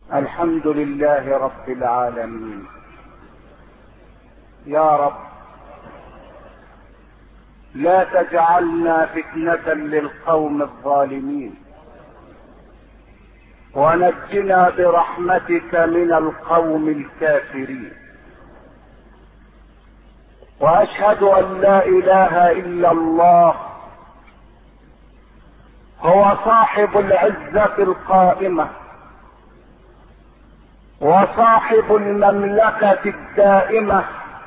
الحمد لله رب العالمين. يا رب لا تجعلنا فتنة للقوم الظالمين، ونجنا برحمتك من القوم الكافرين. واشهد ان لا اله الا الله هو صاحب العزة القائمة وصاحب المملكة الدائمة،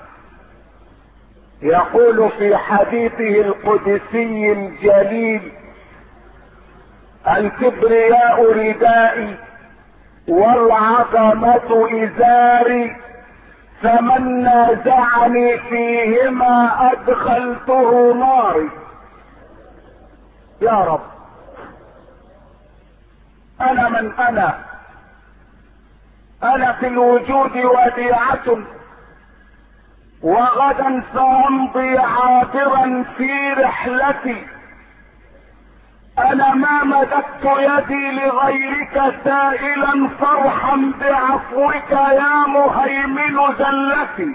يقول في حديثه القدسي الجليل: الكبرياء ردائي والعظمة إزاري، فمن نازعني فيهما أدخلته ناري. يا رب أنا من أنا في الوجود وديعة، وغدا سأمضي عابرا في رحلتي. أنا ما مددت يدي لغيرك سائلا فارحم بعفوك يا مهيمن زلتي.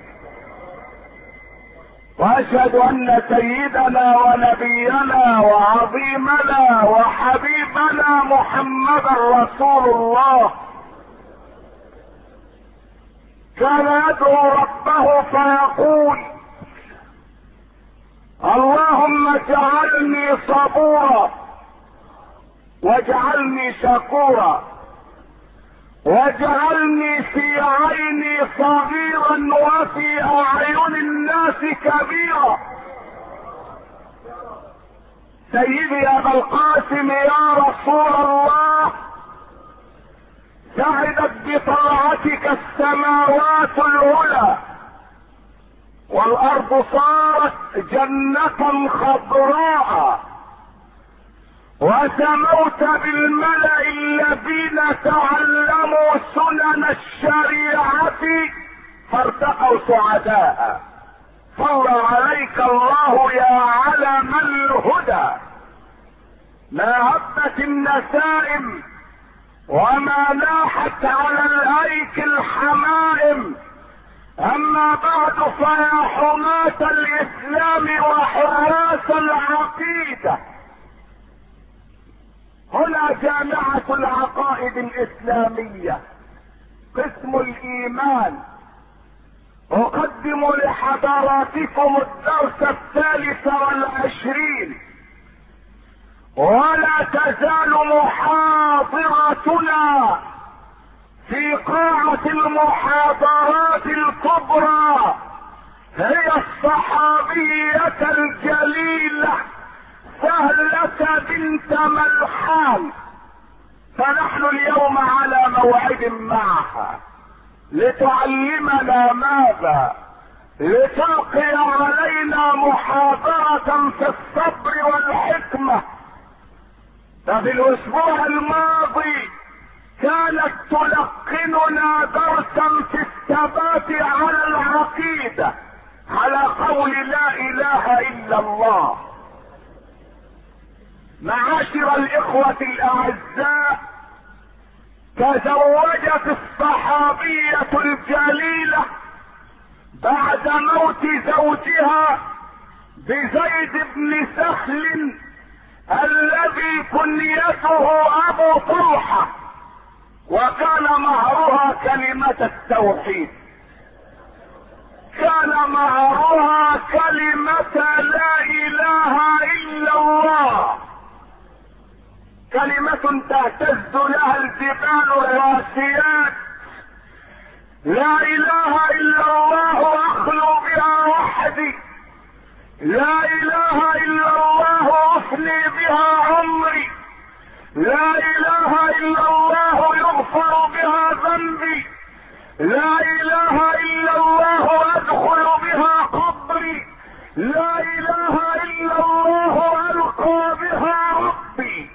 وأشهد أن سيدنا ونبينا وعظيمنا وحبيبنا محمدا رسول الله كان يدعو ربه فيقول: اللهم اجعلني صبورا واجعلني شكورا واجعلني في عيني صغيرا وفي اعين الناس كبيرا. سيدي ابا القاسم يا رسول الله، سعدت بطاعتك السماوات العلى، والارض صارت جنة خضراء، وسموت بالملأ الذين تعلموا سنن الشريعة فارتقوا سعداء. صلى عليك الله يا علم الهدى. ما هبت النسائم وما ناحت على الايك الحمائم، اما بعد فيا حماة الاسلام وحراس العقيدة، هنا جامعة العقائد الاسلامية قسم الايمان. اقدم لحضراتكم الدرس 23، ولا تزال محاضرتنا في قاعة المحاضرات الكبرى هي الصحابية الجليلة سهلة بنت ملحان. فنحن اليوم على موعد معها لتعلمنا ماذا؟ لتلقي علينا محاضرة في الصبر والحكمة. ففي الاسبوع الماضي كانت تلقننا درسا في الثبات على العقيدة على قول لا اله الا الله. معاشر الاخوة الاعزاء، تزوجت الصحابية الجليلة بعد موت زوجها بزيد بن سهل الذي كنيته ابو طلحة، وكان مهرها كلمة التوحيد. كان مهرها كلمة لا اله الا الله، كلمة تهتز لها الجبال الراسيات. لا اله الا الله اخلو بها وحدي، لا اله الا الله افني بها عمري، لا اله الا الله يغفر بها ذنبي، لا اله الا الله ادخل بها قبري، لا اله الا الله القى بها ربي.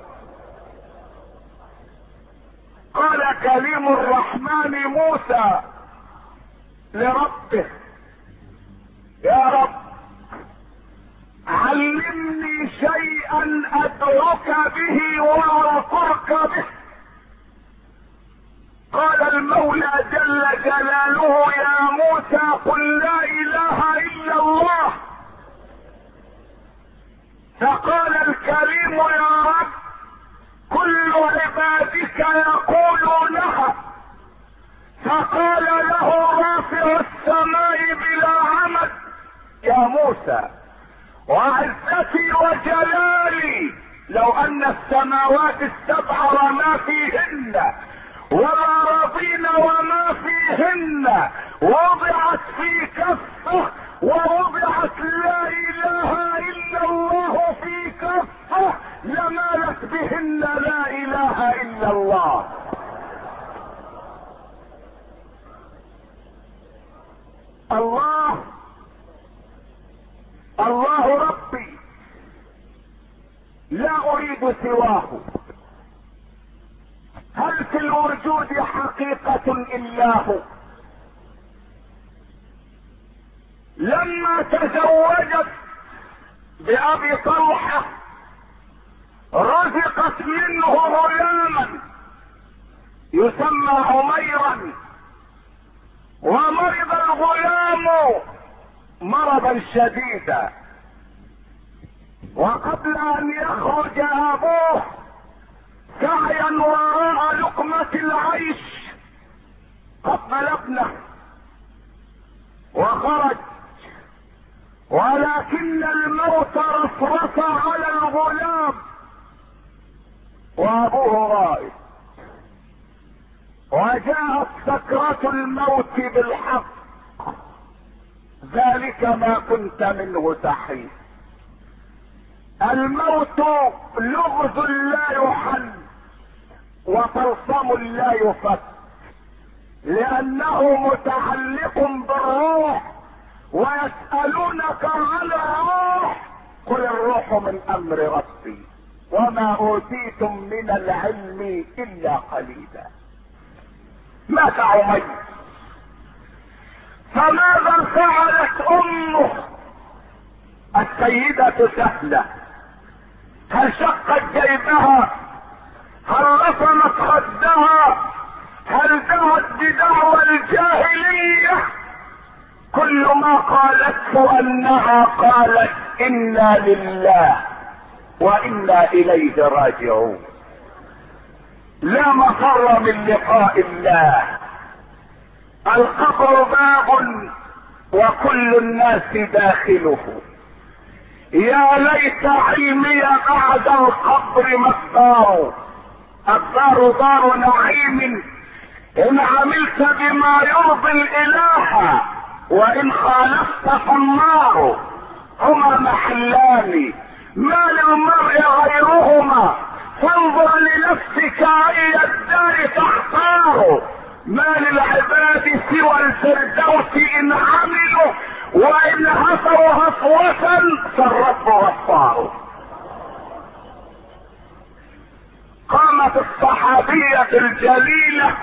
قال كليم الرحمن موسى لربه: يا رب علمني شيئا ادعوك به واذكرك به. قال المولى جل جلاله: يا موسى قل لا اله الا الله. فقال الكريم: يا رب كل عبادك يقولونها. فقال له رافع السماء بلا عمد: يا موسى وعزتي وجلالي لو ان السماوات السبع وما فيهن والأراضين وما فيهن وضعت في كفه ووضعت لا اله الا الله في كفه لمالت بهن لا اله الا الله. الله ربي لا اريد سواه. هل في الوجود حقيقة الا هو؟ لما تزوجت بأبي طلحة رزقت منه غلاما يسمى عميرا، ومرض الغلام مرضا شديدا، وقبل ان يخرج ابوه سعيا وراء لقمة العيش قبل ابنه وخرج، ولكن الموت رصرص على الغلام وابوه غائب، وجاءت سكرة الموت بالحق. ذلك ما كنت منه تحيد. الموت لغز لا يحل وطلسم لا يفك، لانه متعلق بالروح، ويسألونك عن الروح قل الروح من امر ربي وما اوتيتم من العلم الا قليلا. مات عمير، فماذا فعلت امه السيدة سهلة؟ هل شقت جيبها؟ هل رسمت خدها؟ هل دعت بدعوى الجاهلية؟ كل ما قالته انها قالت انا لله وانا اليه راجعون. لا مفر من لقاء الله. القبر باب وكل الناس داخله. يا ليت علمي بعد القبر ما الدار. الدار دار نعيم ان عملت بما يرضي الاله، وان خالفت فالنار. هما محلان ما للمرء غيرهما، فانظر لنفسك اي الدار تختار. ما للعباد سوى الفردوس ان عملوا، وان هفوا هفوة فالرب غفار. قامت الصحابية الجليلة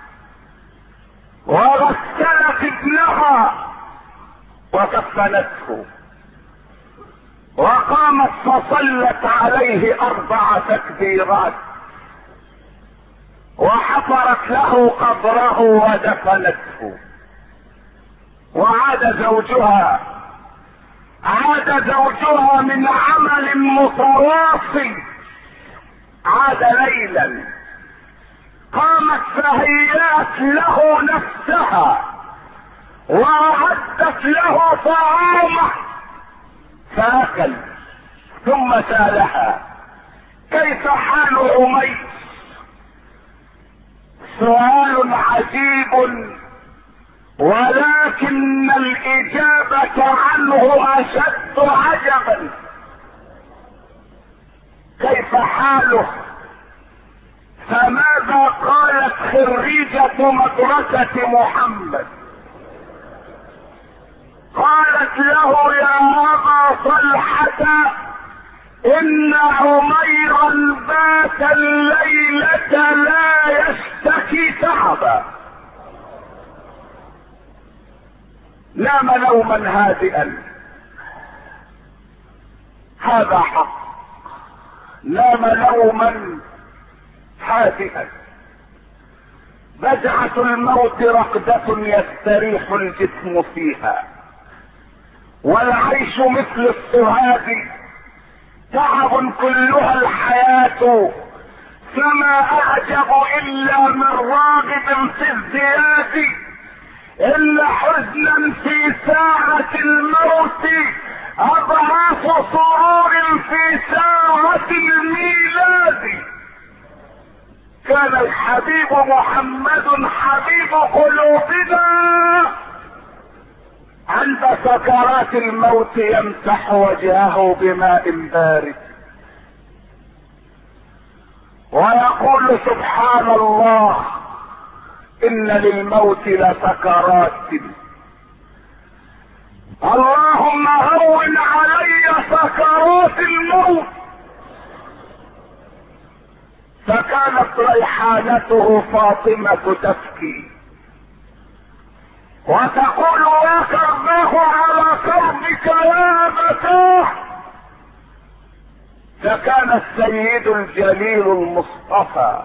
وغسلت ابنها وكفنته، وقامت فصلت عليه 4 تكبيرات، وحفرت له قبره ودفنته. وعاد زوجها من عمل متواصل، عاد ليلا، قامت فهيأت له نفسها وأعدت له طعامه فأكل، ثم سألها: كيف حال عمير؟ سؤال عجيب، ولكن الإجابة عنه أشد عجبا. كيف حاله؟ فماذا قالت خريجة مدرسة محمد؟ قالت له: يا أبا طلحة إن عميرا بات الليلة لا يشتكي تعبا، نام نوما هادئا. هذا حق، نام نوما هادئا. بجعة الموت رقدة يستريح الجسم فيها، والعيش مثل الصهاد تعب كلها الحياة، فما اعجب الا من راغب في الزياد، الا حزنا في ساعة الموت اضعاف سرور في ساعة الميلاد. كان الحبيب محمد حبيب قلوبنا عند سكرات الموت يمسح وجهه بماء بارد ويقول سبحان الله ان للموت لسكرات، اللهم هون علي سكرات الموت. فكانت ريحانته فاطمة تبكي وتقول يا كرباه على كربك يا أبتاه. فكان السيد الجليل المصطفى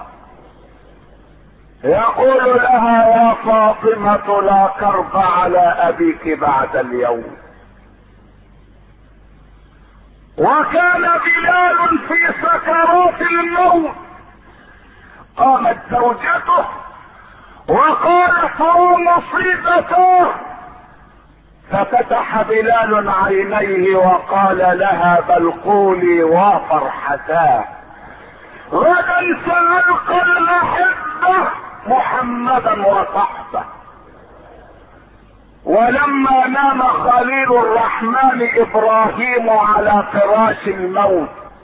يقول لها يا فاطمة لا كرب على أبيك بعد اليوم. وكان بلال في سكرات الموت، قامت زوجته وقالت مصيبته، ففتح بلال عينيه وقال لها بل قولي وفرحتاه غدا سنلقى الأحبة محمدا وصحبه. ولما نام خليل الرحمن ابراهيم على فراش الموت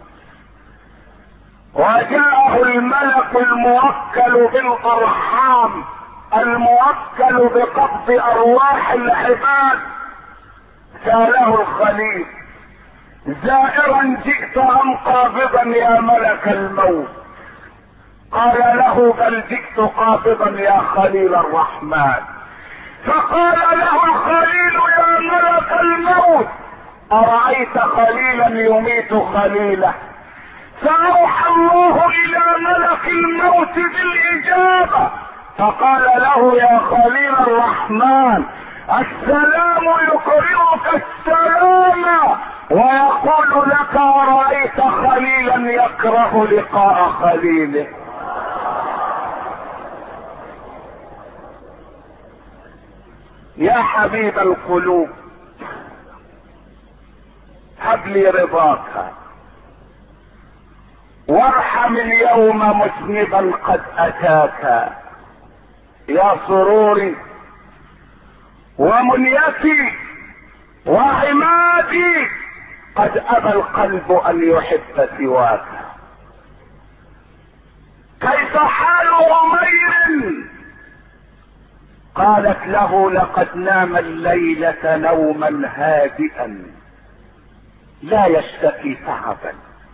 وجاءه الملك الموكل بالارحام الموكل بقبض ارواح العباد، سأله الخليل زائرا جئت ام قابضا يا ملك الموت؟ قال له بل جئت قابضا يا خليل الرحمن. فقال له خليل يا ملك الموت أرأيت خليلا يميت خليله؟ فأوحى الله إلى ملك الموت بالإجابة فقال له يا خليل الرحمن السلام يقرئك السلام ويقول لك أرأيت خليلا يكره لقاء خليله. يا حبيب القلوب هب لي رضاك وارحم اليوم مذنبا قد اتاك. يا سروري ومنيتي وعمادي قد ابى القلب ان يحب سواك. كيف حال عمير؟ قالت له لقد نام الليلة نوما هادئا لا يشتكي تعبا.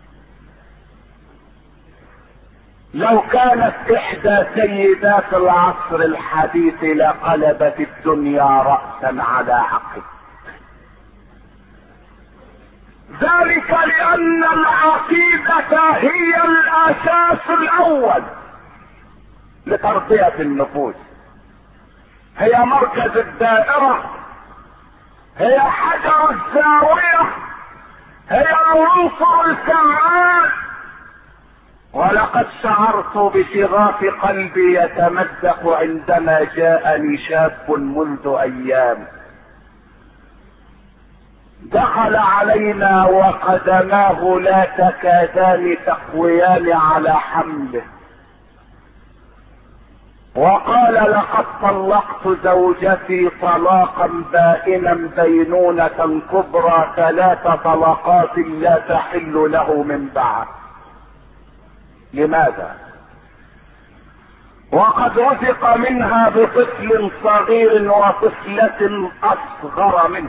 لو كانت احدى سيدات العصر الحديث لقلبت الدنيا رأسا على عقب، ذلك لان العقيدة هي الاساس الاول لتربية النفوس، هي مركز الدائرة، هي حجر الزاوية، هي العنصر الفعال. ولقد شعرت بشغاف قلبي يتمزق عندما جاءني شاب منذ ايام دخل علينا وقدماه لا تكادان تقويان على حمله، وقال لقد طلقت زوجتي طلاقا بائنا بينونة كبرى 3 طلقات لا تحل له من بعد. لماذا؟ وقد رزق منها بطفل صغير وطفلة اصغر منه.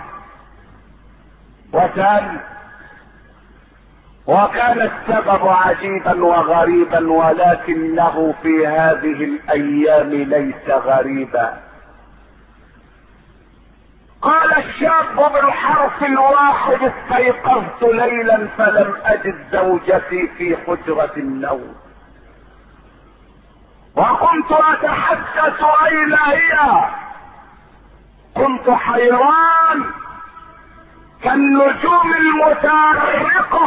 وكان السبب عجيبا وغريبا ولكنه في هذه الايام ليس غريبا. قال الشاب بالحرف الواحد استيقظت ليلا فلم اجد زوجتي في حجرة النوم، وكنت اتحدث الزوجة اين هي؟ كنت حيران كالنجوم المتأرقة،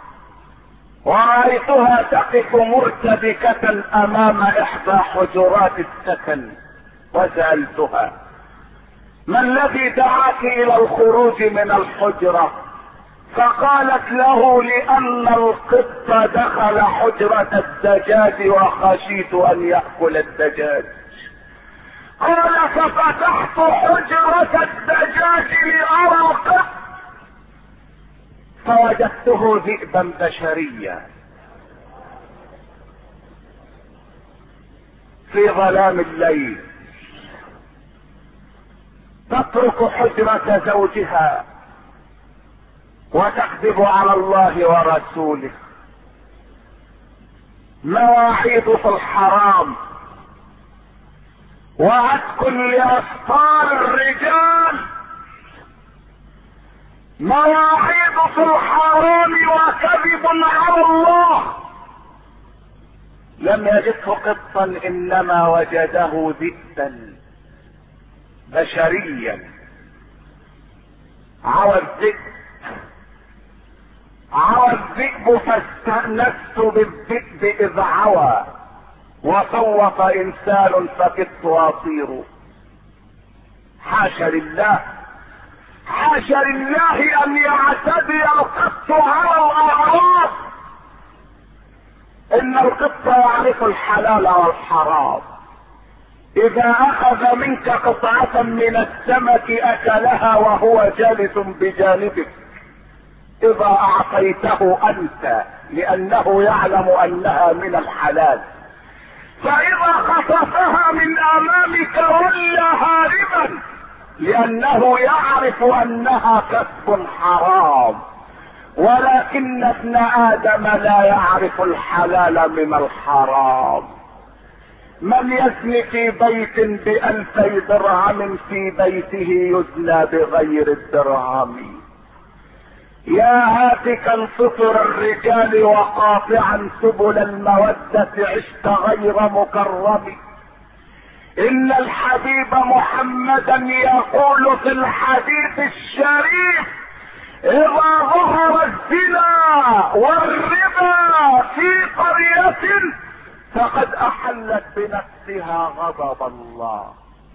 ورأيتها تقف مرتبكة امام احدى حجرات السكن، وسألتها: ما الذي دعاك الى الخروج من الحجرة؟ فقالت له: لان القط دخل حجرة الدجاج وخشيت ان يأكل الدجاج. قال: ففتحت حجرة الدجاج لأرى القط فوجدته ذئبا بشريا في ظلام الليل، تترك حجرة زوجها وتكذب على الله ورسوله. مواعيد في الحرام، وعتق لأسطار الرجال، مواعيد في الحرام وكذب على الله. لم يجده قطا، انما وجده ذئبا بشريا. عوى الذئب فاستأنست بالذئب اذ عوى، وصوت انسان فكدت اطير. حاشا لله، حاشا لله ان يعتدي القط على الاعراض. ان القط يعرف الحلال والحرام. اذا اخذ منك قطعة من السمك اكلها وهو جالس بجانبك، اذا اعطيته انت، لانه يعلم انها من الحلال. فاذا خطفها من امامك ولى هاربا، لانه يعرف انها كسب حرام. ولكن ابن ادم لا يعرف الحلال من الحرام. من يزني في بيت ب2000 درهم في بيته يزنى بغير الدرهم. يا هاتكا سطر الرجال وقاطعا سبل المودة عشت غير مكرم. ان الحبيب محمدا يقول في الحديث الشريف: اذا ظهر الزنا والربا في قرية فقد احلت بنفسها غضب الله.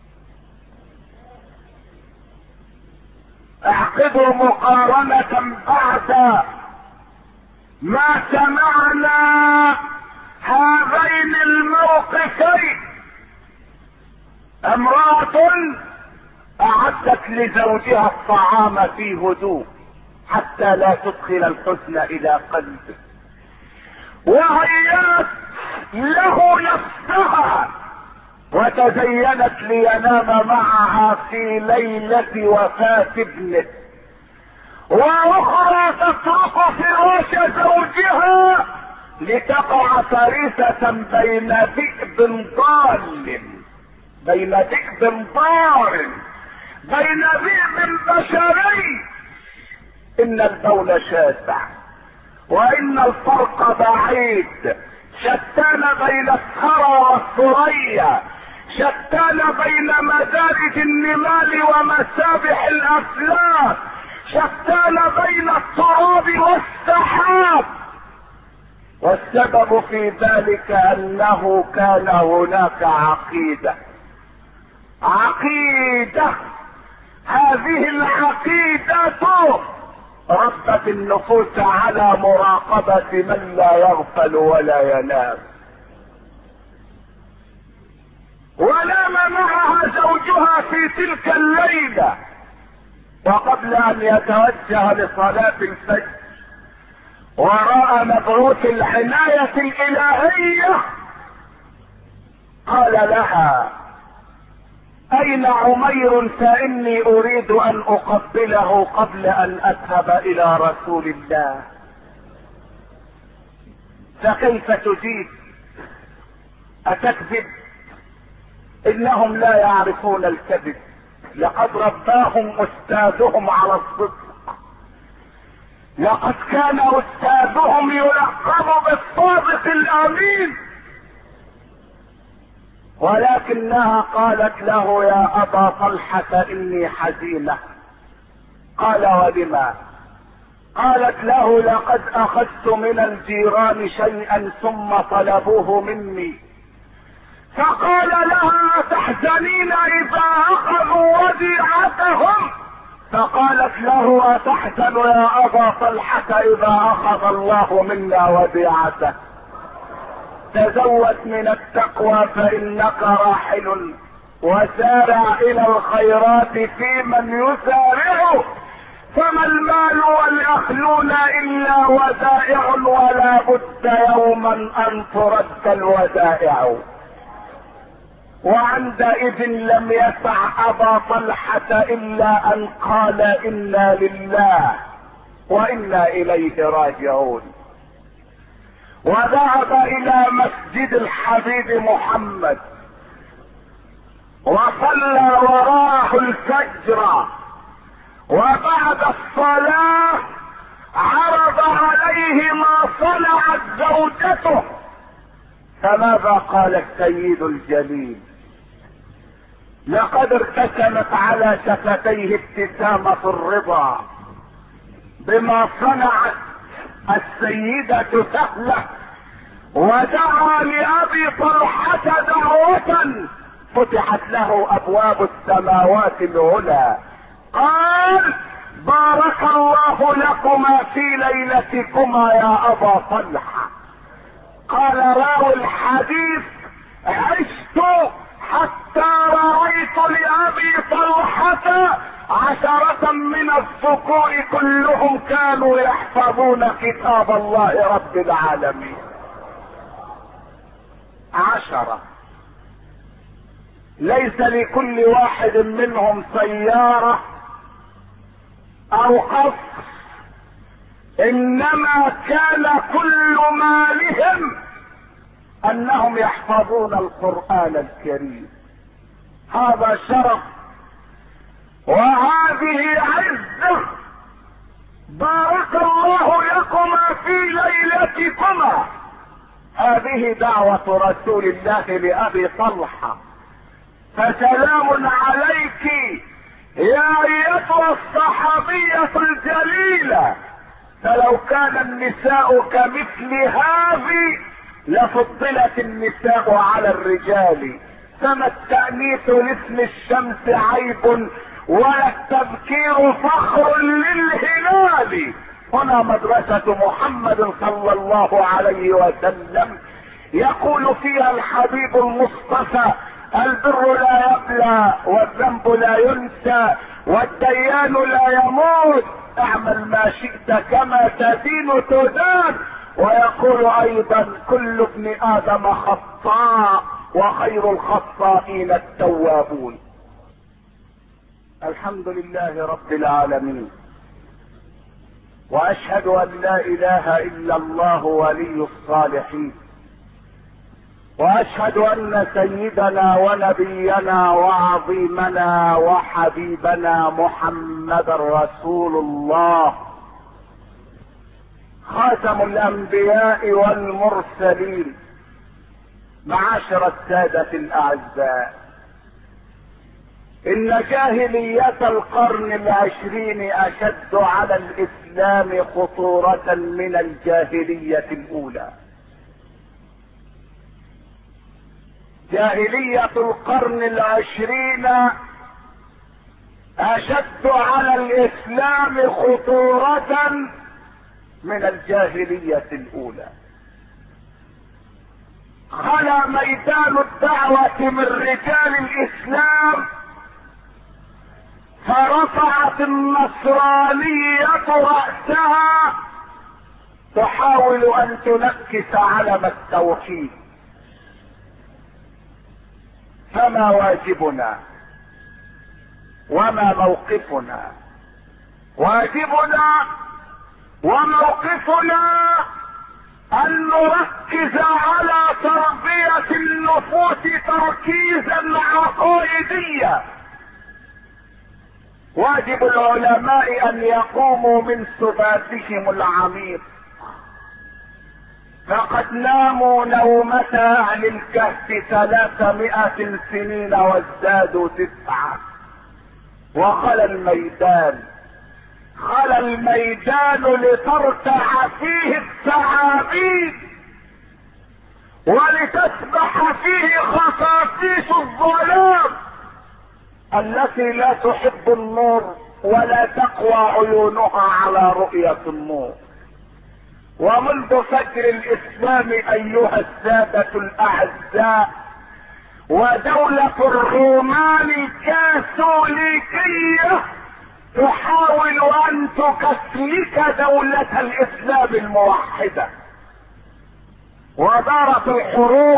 اعقدوا مقارنة بعد ما سمعنا هذين الموقفين. امرأة اعدت لزوجها الطعام في هدوء حتى لا تدخل الحزن الى قلبه، وهيأت له نفسها وتزينت لينام معها في ليلة وفاة ابنه، واخرى تترك فراش زوجها لتقع فريسة بين ذئب ضال، بين ذئب ضار، بين ذئب بشري. ان البول شاسع وان الفرق بعيد، شتان بين الثرى والثريا، شتان بين مدارج النمال ومسابح الافلاك، شتان بين التراب والسحاب. والسبب في ذلك انه كان هناك عقيدة. هذه العقيدة ربت النفوس على مراقبة من لا يغفل ولا ينام. ونام معها زوجها في تلك الليلة، وقبل ان يتوجه لصلاة الفجر وراء مبعوث العناية الالهية قال لها: اين عمير؟ فاني اريد ان اقبله قبل ان اذهب الى رسول الله. فكيف تجيب؟ اتكذب؟ انهم لا يعرفون الكذب، لقد رباهم استاذهم على الصدق. لقد كان استاذهم يلقب بالصادق الامين. ولكنها قالت له: يا ابا طلحة اني حزينة. قال: ولما؟ قالت له: لقد اخذت من الجيران شيئا ثم طلبوه مني. فقال لها: تحزنين اذا اخذوا وديعتهم؟ فقالت له: اتحزن يا ابا طلحة اذا اخذ الله منا وديعته؟ تزود من التقوى فانك راحل، وسارع الى الخيرات في من يسارع، فما المال والاهلون الا ودائع، ولا بد يوما ان ترد الودائع. وعندئذ لم يسع ابا طلحة الا ان قال: انا لله وانا اليه راجعون. وذهب الى مسجد الحبيب محمد وصلى وراءه الفجر، وبعد الصلاة عرض عليه ما صنعت زوجته. فماذا قال السيد الجليل؟ لقد ارتسمت على شفتيه ابتسامة الرضا بما صنعت السيدة سهلة، ودعا لأبي طلحة دعوة فتحت له أبواب السماوات العلى. قال: بارك الله لكما في ليلتكما يا أبا طلحة. قال راوي الحديث: عشت حتى رأيت لأبي طلحة 10 من الذكور كلهم كانوا يحفظون كتاب الله رب العالمين. 10 ليس لكل واحد منهم سيارة او قصر، انما كان كل مالهم انهم يحفظون القرآن الكريم. هذا شرف وهذه عزة. بارك الله لكما في ليلتكما. هذه دعوة رسول الله لأبي طلحة. فسلام عليك يا ايتها الصحابية الجليلة. فلو كان النساء كمثل هذه لفضلت النساء على الرجال. فما التأنيث لاسم الشمس عيب، ولا التذكير فخر للهلال. هنا مدرسة محمد صلى الله عليه وسلم يقول فيها الحبيب المصطفى: البر لا يبلى، والذنب لا ينسى، والديان لا يموت، اعمل ما شئت كما تدين تدان. ويقول ايضا: كل ابن ادم خطاء، وخير الخطائين التوابون. الحمد لله رب العالمين، واشهد ان لا اله الا الله ولي الصالحين، واشهد ان سيدنا ونبينا وعظيمنا وحبيبنا محمد رسول الله، خاتم الانبياء والمرسلين. معاشر السادة الاعزاء، ان جاهلية القرن العشرين اشد على الاسلام خطورة من الجاهلية الاولى. جاهلية القرن العشرين اشد على الاسلام خطورة من الجاهلية الاولى. خلا ميدان الدعوة من رجال الاسلام، فرفعت النصرانية رأسها تحاول ان تنكس علم التوحيد. فما واجبنا وما موقفنا؟ واجبنا وموقفنا ان نركز على تربية النفوس تركيزا عقائديا. واجب العلماء ان يقوموا من سباتهم العميق فقد ناموا نومة اهل الكهف 300 سنين وازدادوا 9. وخلى الميدان، خلى الميدان لترتع فيه الثعابين ولتسبح فيه خفافيش الظلام التي لا تحب النور ولا تقوى عيونها على رؤية النور. ومنذ فجر الاسلام ايها السادة الاعزاء، ودولة الرومان الكاثوليكية تحاول ان تكسلك دولة الاسلام الموحدة، ودارت الحروب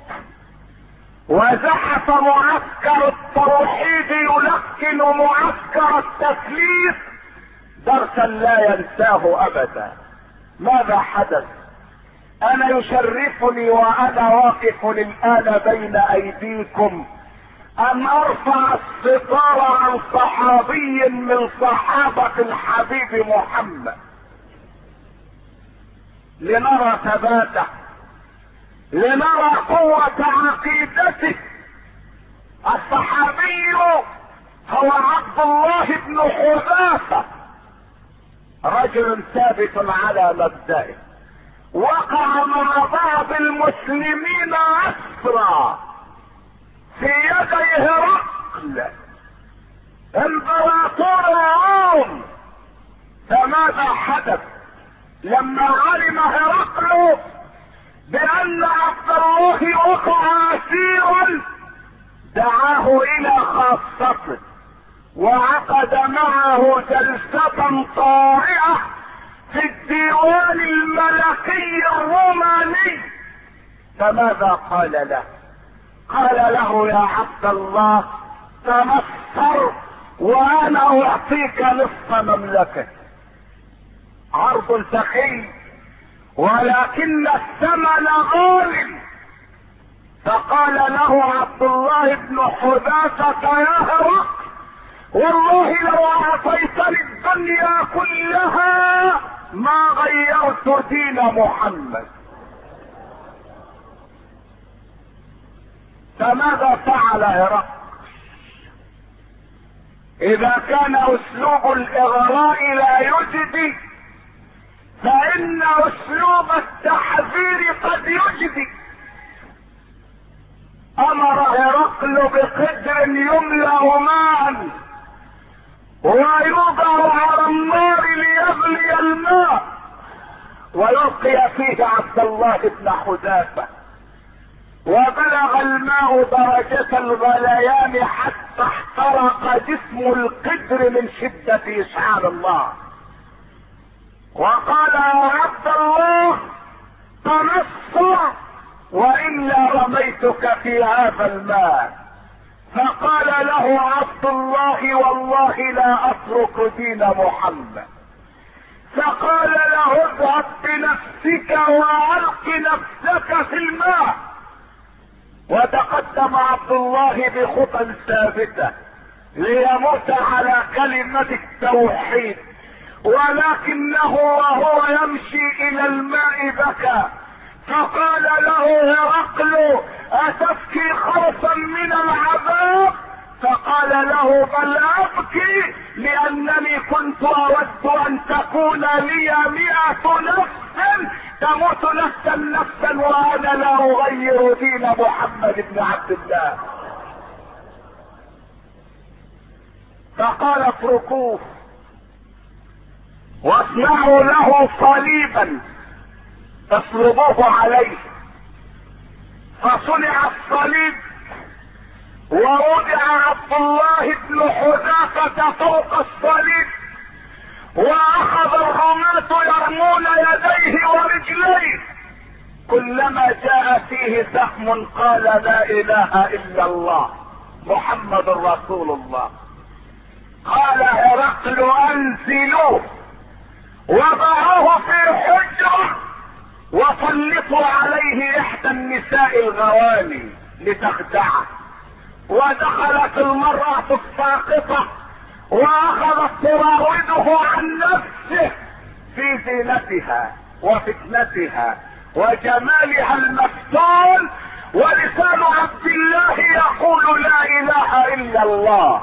وزحف معسكر التوحيد يلقن معسكر التثليث درسا لا ينساه ابدا. ماذا حدث؟ انا يشرفني وانا واقف الان بين ايديكم ان ارفع الستار عن صحابي من صحابة الحبيب محمد لنرى ثباته، لنرى قوة عقيدته. الصحابي هو عبد الله بن حذافة، رجل ثابت على مبدئه، وقع مع بعض المسلمين اسرى في يدي هرقل امبراطور الروم. فماذا حدث لما علم هرقل بان عبد الله وقع اسيرا؟ دعاه الى خاصته وعقد معه جلسة طارئة في الديوان الملكي الروماني. فماذا قال له؟ قال له: يا عبد الله تمسر وانا اعطيك نصف مملكة. عرض سخي ولكن الثمن غالي. فقال له عبد الله بن حذافة: يا هرقل، والله لو اعطيتني الدنيا كلها ما غيرت دين محمد. فماذا فعل هرقل؟ اذا كان اسلوب الاغراء لا يجدي فان اسلوب التحذير قد يجدي. امر هرقل بقدر يملأ ماء ويوضع على النار ليغلي الماء ويلقي فيه عبد الله بن حذافة، وبلغ الماء درجة الغليان حتى احترق جسم القدر من شدة اشعال الله. وقال: يا عبد الله تنصر والا رميتك في هذا الماء. فقال له عبد الله: والله لا اترك دين محمد. فقال له: اذهب بنفسك والق نفسك في الماء. وتقدم عبد الله بخطى ثابته ليموت على كلمة التوحيد، ولكنه وهو يمشي الى الماء بكى. فقال له هرقل: اتبكي خوفا من العذاب؟ فقال له: بل ابكي لانني كنت اود ان تكون لي 100 نفس تموت نفسا وانا لا اغير دين محمد بن عبد الله. فقال: اتركوه واصنعوا له صليبا اصلبوه عليه. فصنع الصليب ووضع عبد الله بن حذافة فوق الصليب، واخذ الرماة يرمون يديه ورجليه. كلما جاء فيه سهم قال: لا اله الا الله محمد رسول الله. قال هرقل: انزلوه وضعوه في حجرة وسلطوا عليه احدى النساء الغواني لتخدعه. ودخلت المرأة الساقطة واخذت تراوده عن نفسه في زينتها وفتنتها وجمالها المفتون، ولسان عبد الله يقول لا اله الا الله.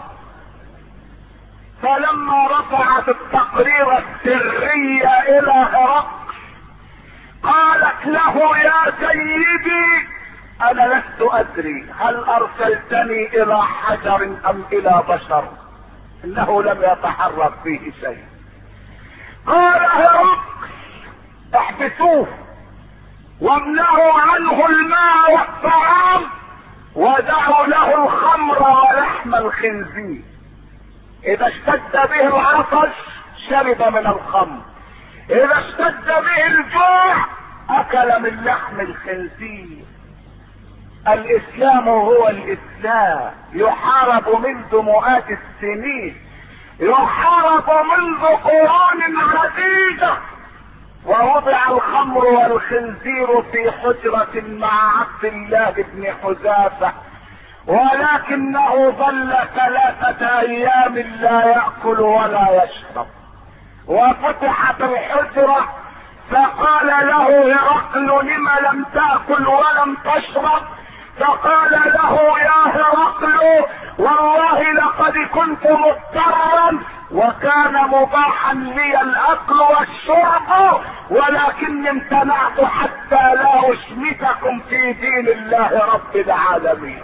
فلما رفعت التقرير السري الى هرقل قالت له يا سيدي انا لست ادري هل ارسلتني الى حجر ام الى بشر، انه لم يتحرك فيه شيء. قال هرقل احبسوه وامنعوا عنه الماء والطعام ودعوا له الخمر ولحم الخنزير، اذا اشتد به العطش شرب من الخمر، اذا اشتد به الجوع اكل من لحم الخنزير. الاسلام هو الاسلام، يحارب منذ مئات السنين، يحارب منذ قرون عديدة، ووضع الخمر والخنزير في حجرة مع عبد الله بن حذافة، ولكنه ظل 3 ايام لا يأكل ولا يشرب. وفتحت الحجرة فقال له هرقل لم لم تأكل ولم تشرب؟ فقال له يا هرقل والله لقد كنت مضطرا وكان مباحا لي الاكل والشرب، ولكني امتنعت حتى لا اشمتكم في دين الله رب العالمين،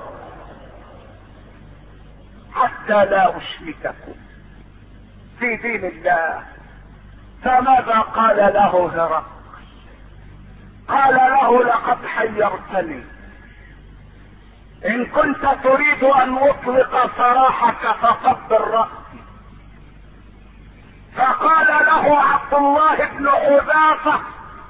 حتى لا اشمتكم في دين الله. فماذا قال له هرقل؟ قال له لقد حيرتني، ان كنت تريد ان اطلق سراحك فقبل رأسي. فقال له عبد الله بن حذافة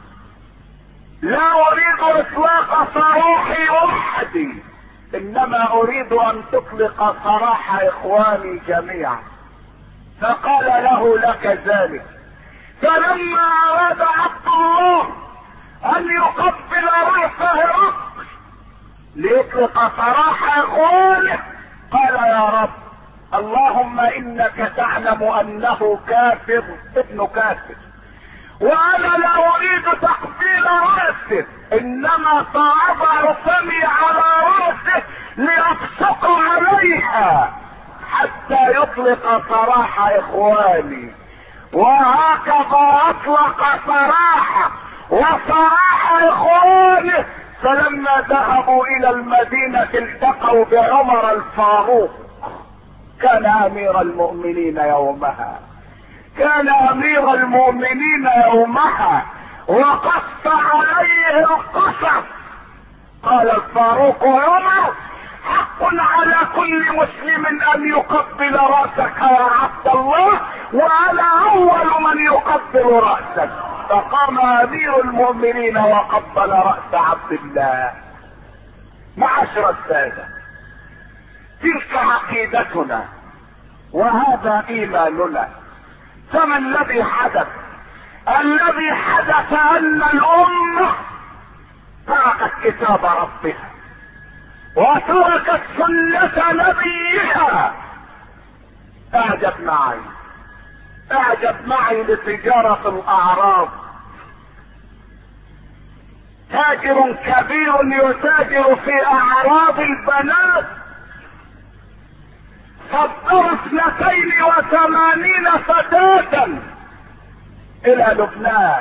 لا اريد اطلاق سراحي وحدي، انما اريد ان تطلق سراح اخواني جميعا. فقال له لك ذلك. فلما اراد عبد الله ان يقبل رأس هرقل ليطلق سراح اخوانه قال يا رب اللهم انك تعلم انه كافر ابن كافر، وانا لا اريد تقبيل رأسه، انما ساضع فمي على رأسه لابصق عليها حتى يطلق سراح اخواني. وهكذا اطلق سراحه وسراح اخوانه. فلما ذهبوا الى المدينة التقوا بعمر الفاروق، كان امير المؤمنين يومها، كان امير المؤمنين يومها، وقص عليه القصص. قال الفاروق عمر حق على كل مسلم ان يقبل رأسك يا عبد الله، وانا اول من يقبل رأسك. فقام امير المؤمنين وقبل رأس عبد الله. معاشر السادة، تلك عقيدتنا وهذا ايماننا. فما الذي حدث؟ الذي حدث ان الامة تركت كتاب ربها وتركت سنة نبيها. اعجب معي لتجارة الاعراض. تاجر كبير يتاجر في اعراض البنات صدر 82 فتاة الى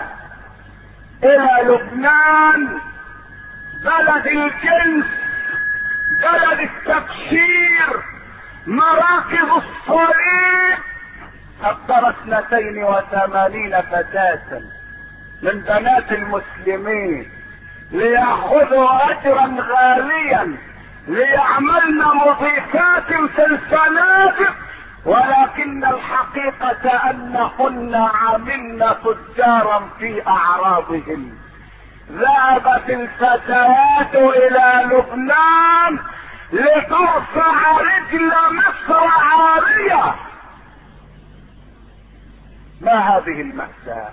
لبنان، بلد الجنس، بلد التبشير، مراكز الصليب. صدر 82 فتاة من بنات المسلمين ليأخذوا اجرا غاليا ليعملن مضيفات في الفنادق، ولكن الحقيقة انهن عملن تجارا في اعراضهم. ذهبت الفتيات الى لبنان لترفع رجل مصر عارية. ما هذه المأساة؟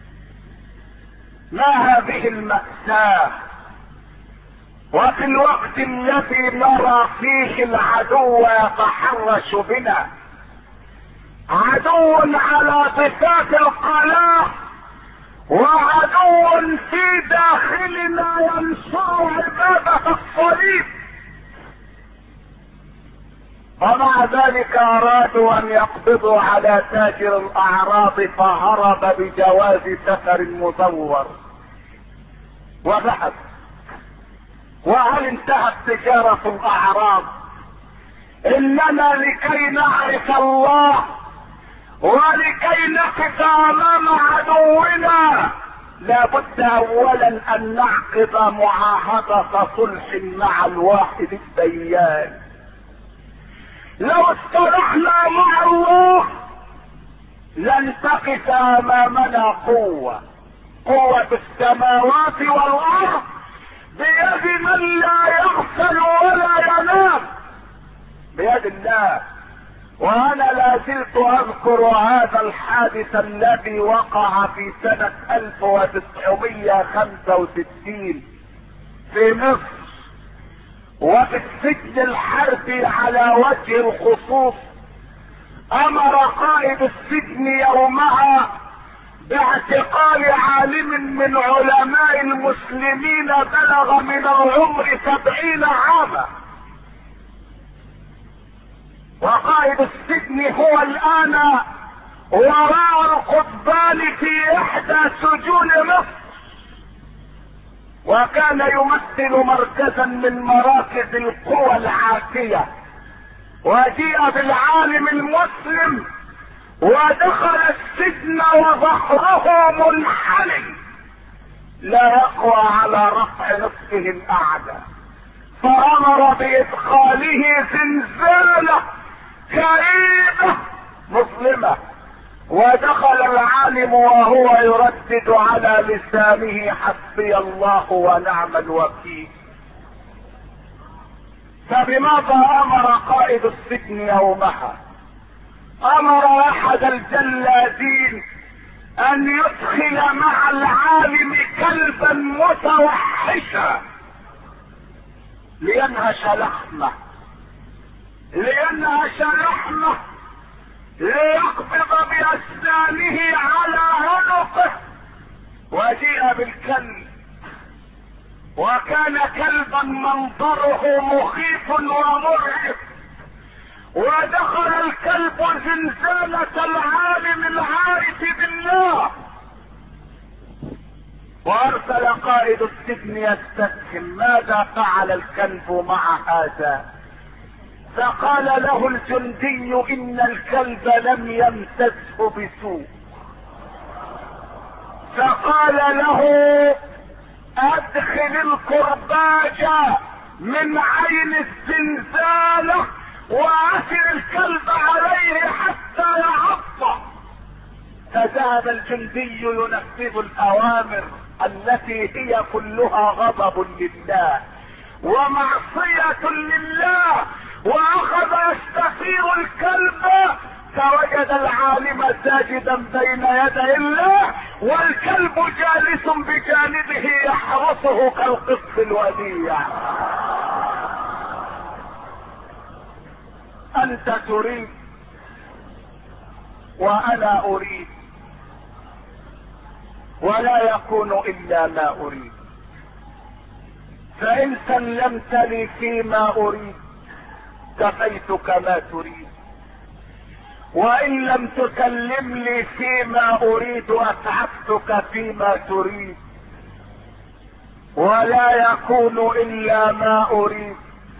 ما هذه المأساة؟ وفي الوقت الذي نرى فيه العدو يتحرش بنا، عدو على صفات القناة وعدو في داخلنا ينشر عبادة الصليب، ومع ذلك ارادوا ان يقبضوا على تاجر الاعراض فهرب بجواز سفر مزور وذهب. وهل انتهت تجارة الاعراض؟ اننا لكي نعرف الله ولكي نقف امام عدونا لابد اولا ان نعقد معاهدة صلح مع الواحد الديان. لو اصطلحنا مع الله لن تقف امامنا قوة السماوات والارض بيد من لا يغفل ولا ينام، بيد الله. وانا لا زلت اذكر هذا الحادث الذي وقع في سنة 1965 في مصر، وفي السجن الحربي على وجه الخصوص امر قائد السجن يومها باعتقال عالم من علماء المسلمين بلغ من العمر 70 عاما. وقائد السجن هو الان وراء القضبان في احدى سجون مصر، وكان يمثل مركزا من مراكز القوى العاتية. وجيء بالعالم المسلم ودخل السجن وظهره منحني لا يقوى على رفع نصفه الاعلى، فامر بادخاله زنزانة كئيبة مظلمة. ودخل العالم وهو يردد على لسانه حسبي الله ونعم الوكيل. فبماذا امر قائد السجن يومها؟ امر احد الجلادين ان يدخل مع العالم كلبا متوحشا لينهش لحمه ليقبض بأسنانه على عنقه. وجيء بالكلب، وكان كلبا منظره مخيف ومرعب. ودخل الكلب زنزانة العالم العارف بالله، وارسل قائد السجن يستفهم ماذا فعل الكلب مع هذا. فقال له الجندي ان الكلب لم يمسسه بسوء. فقال له ادخل الكرباج من عين الزنزانة واثر الكلب عليه حتى يعضه. فذهب الجندي ينفذ الاوامر التي هي كلها غضب لله ومعصية لله، واخذ يستثير الكلب فوجد العالم ساجدا بين يدي الله والكلب جالس بجانبه يحرسه كالقط الوديع. انت تريد وانا اريد، ولا يكون الا ما اريد. فان سلمت لي فيما اريد كفيتك ما تريد، وان لم تسلم لي فيما اريد اتعبتك فيما تريد، ولا يكون الا ما اريد.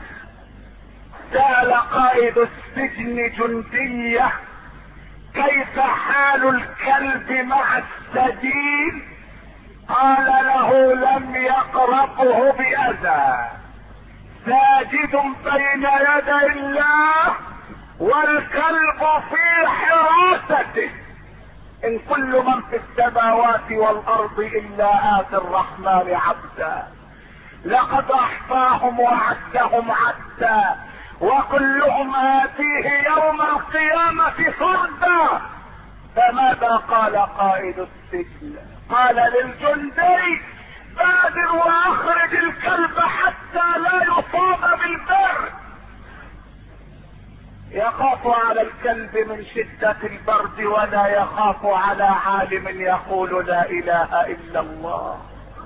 سأل قائد السجن جندية كيف حال الكلب مع السجين؟ قال له لم يقربه بأذى، ساجد بين يدي الله والكلب في حراسته. ان كل من في السماوات والارض الا اتي الرحمن عبدا، لقد احصاهم وعدهم عدا، وكلهم اتيه يوم القيامة فردا. فماذا قال قائد السجن؟ قال للجندي بادر واخرج الكلب حتى لا يصاب بالبرد. يخاف على الكلب من شدة البرد ولا يخاف على عالم يقول لا اله الا الله.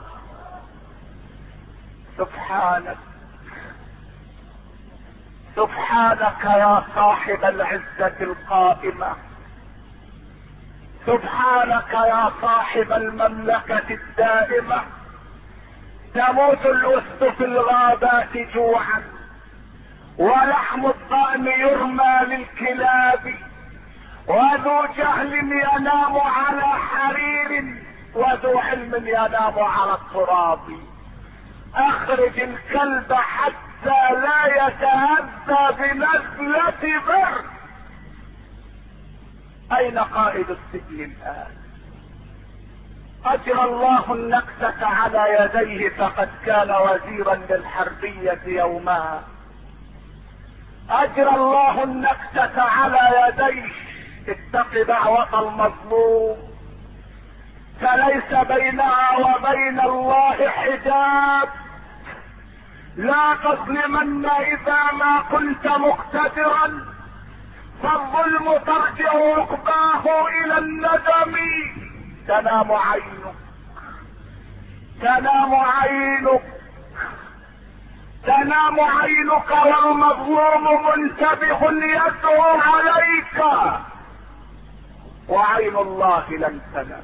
سبحانك سبحانك يا صاحب العزة القائمة، سبحانك يا صاحب المملكة الدائمة. تموت الأسد في الغابات جوعا، ولحم الضأن يرمى للكلاب، وذو جهل ينام على حرير، وذو علم ينام على التراب. اخرج الكلب حتى لا يتأذى بنزلة برد. اين قائد السجن الان؟ اجرى الله النكسة على يديه، فقد كان وزيرا للحربية يومها. اجرى الله النكسة على يديه. اتق دعوة المظلوم، فليس بينها وبين الله حجاب. لا تظلمن اذا ما كنت مقتدرا، فالظلم ترجع عقباه الى الندم. تنام عينك، تنام عينك، تنام عينك والمظلوم منتبه يدعو عليك، وعين الله لم تنم.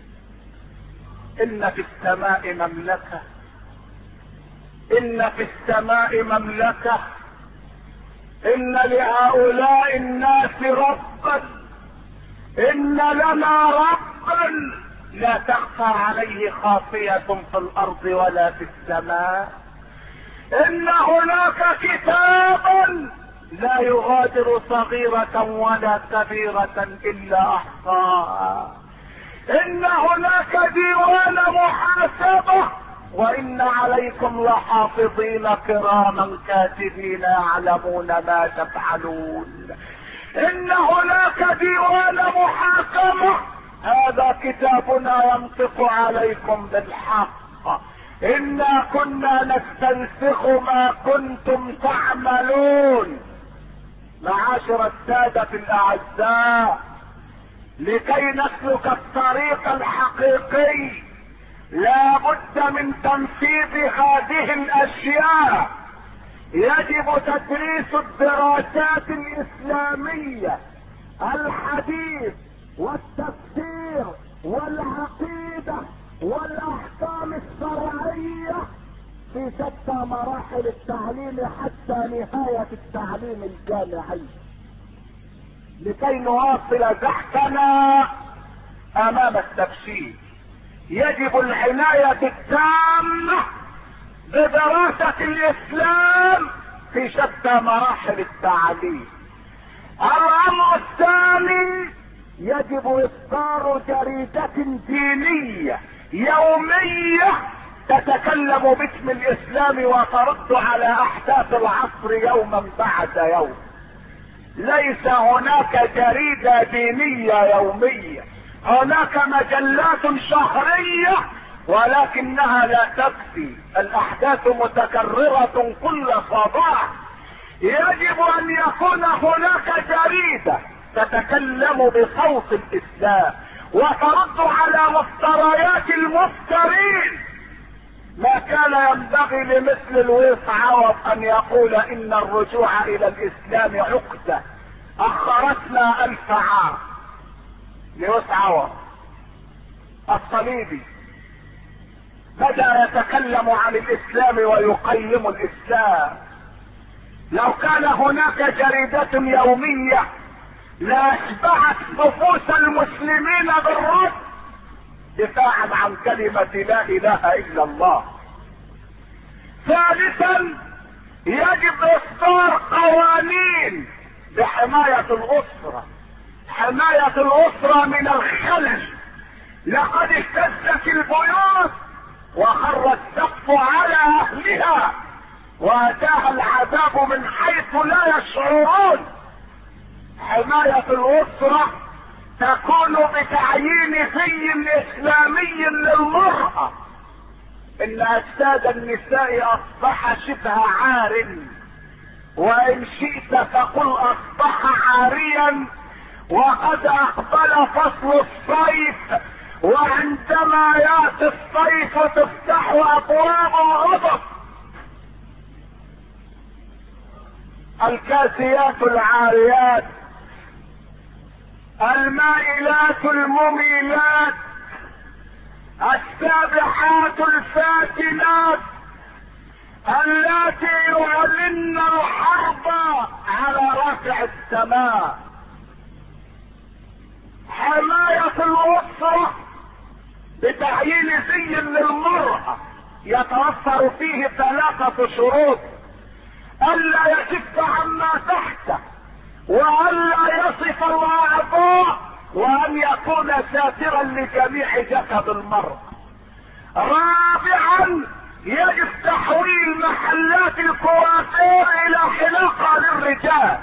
ان في السماء مملكة، ان في السماء مملكة، ان لهؤلاء الناس ربا، ان لنا ربا لا تخفى عليه خافية في الارض ولا في السماء. ان هناك كتابا لا يغادر صغيرة ولا كبيرة الا احصاها. ان هناك ديوان محاسبة، وان عليكم لحافظين كراما كاتبين يعلمون ما تفعلون. ان هناك ديوان محاكمة، هذا كتابنا ينطق عليكم بالحق. انا كنا نستنسخ ما كنتم تعملون. معاشر السادة الاعزاء، لكي نسلك الطريق الحقيقي لا بد من تنفيذ هذه الاشياء. يجب تدريس الدراسات الاسلامية، الحديث والتفسير والعقيدة والاحكام الشرعية في شتى مراحل التعليم حتى نهاية التعليم الجامعي، لكي نواصل زحفنا امام التبشير. يجب العناية التامة بدراسة الاسلام في شتى مراحل التعليم. الامر الثاني، يجب اصدار جريدة دينية يومية تتكلم باسم الاسلام وترد على احداث العصر يوما بعد يوم. ليس هناك جريدة دينية يومية، هناك مجلات شهرية ولكنها لا تكفي، الاحداث متكررة كل صباح. يجب ان يكون هناك جريدة تتكلم بصوت الاسلام وترد على مفتريات المفترين. ما كان ينبغي لمثل لويس عوض ان يقول ان الرجوع الى الاسلام عقدة اخرتنا 1000 عام. لويس عوض الصليبي بدأ يتكلم عن الاسلام ويقيم الاسلام. لو كان هناك جريدة يومية لاشبعت نفوس المسلمين بالرد دفاعا عن كلمة لا اله الا الله. ثالثا، يجب اصدار قوانين بحماية الاسرة، حماية الاسرة من الخلل. لقد اهتزت البيوت وخر السقف على اهلها واتاها العذاب من حيث لا يشعرون. حماية الاسرة تكون بتعيين في اسلامي للمرأة. ان اجساد النساء اصبح شبه عار، وان شئت فقل اصبح حاليا وقد اقبل فصل الصيف، وعندما ياتي الصيف تفتح ابواب الغضب. الكاسيات العاريات، المائلات المميلات، السابحات الفاتنات، اللاتي يعلن الحرب على رافع السماء. حماية الأسرة بتعيين زي للمرأة يتوفر فيه 3 شروط: ألا يكف عما تحته، وألا يصف الأعضاء، وأن يكون ساترا لجميع جسد المرأة. رابعا يجب تحويل محلات الكوافير إلى حلاقة للرجال.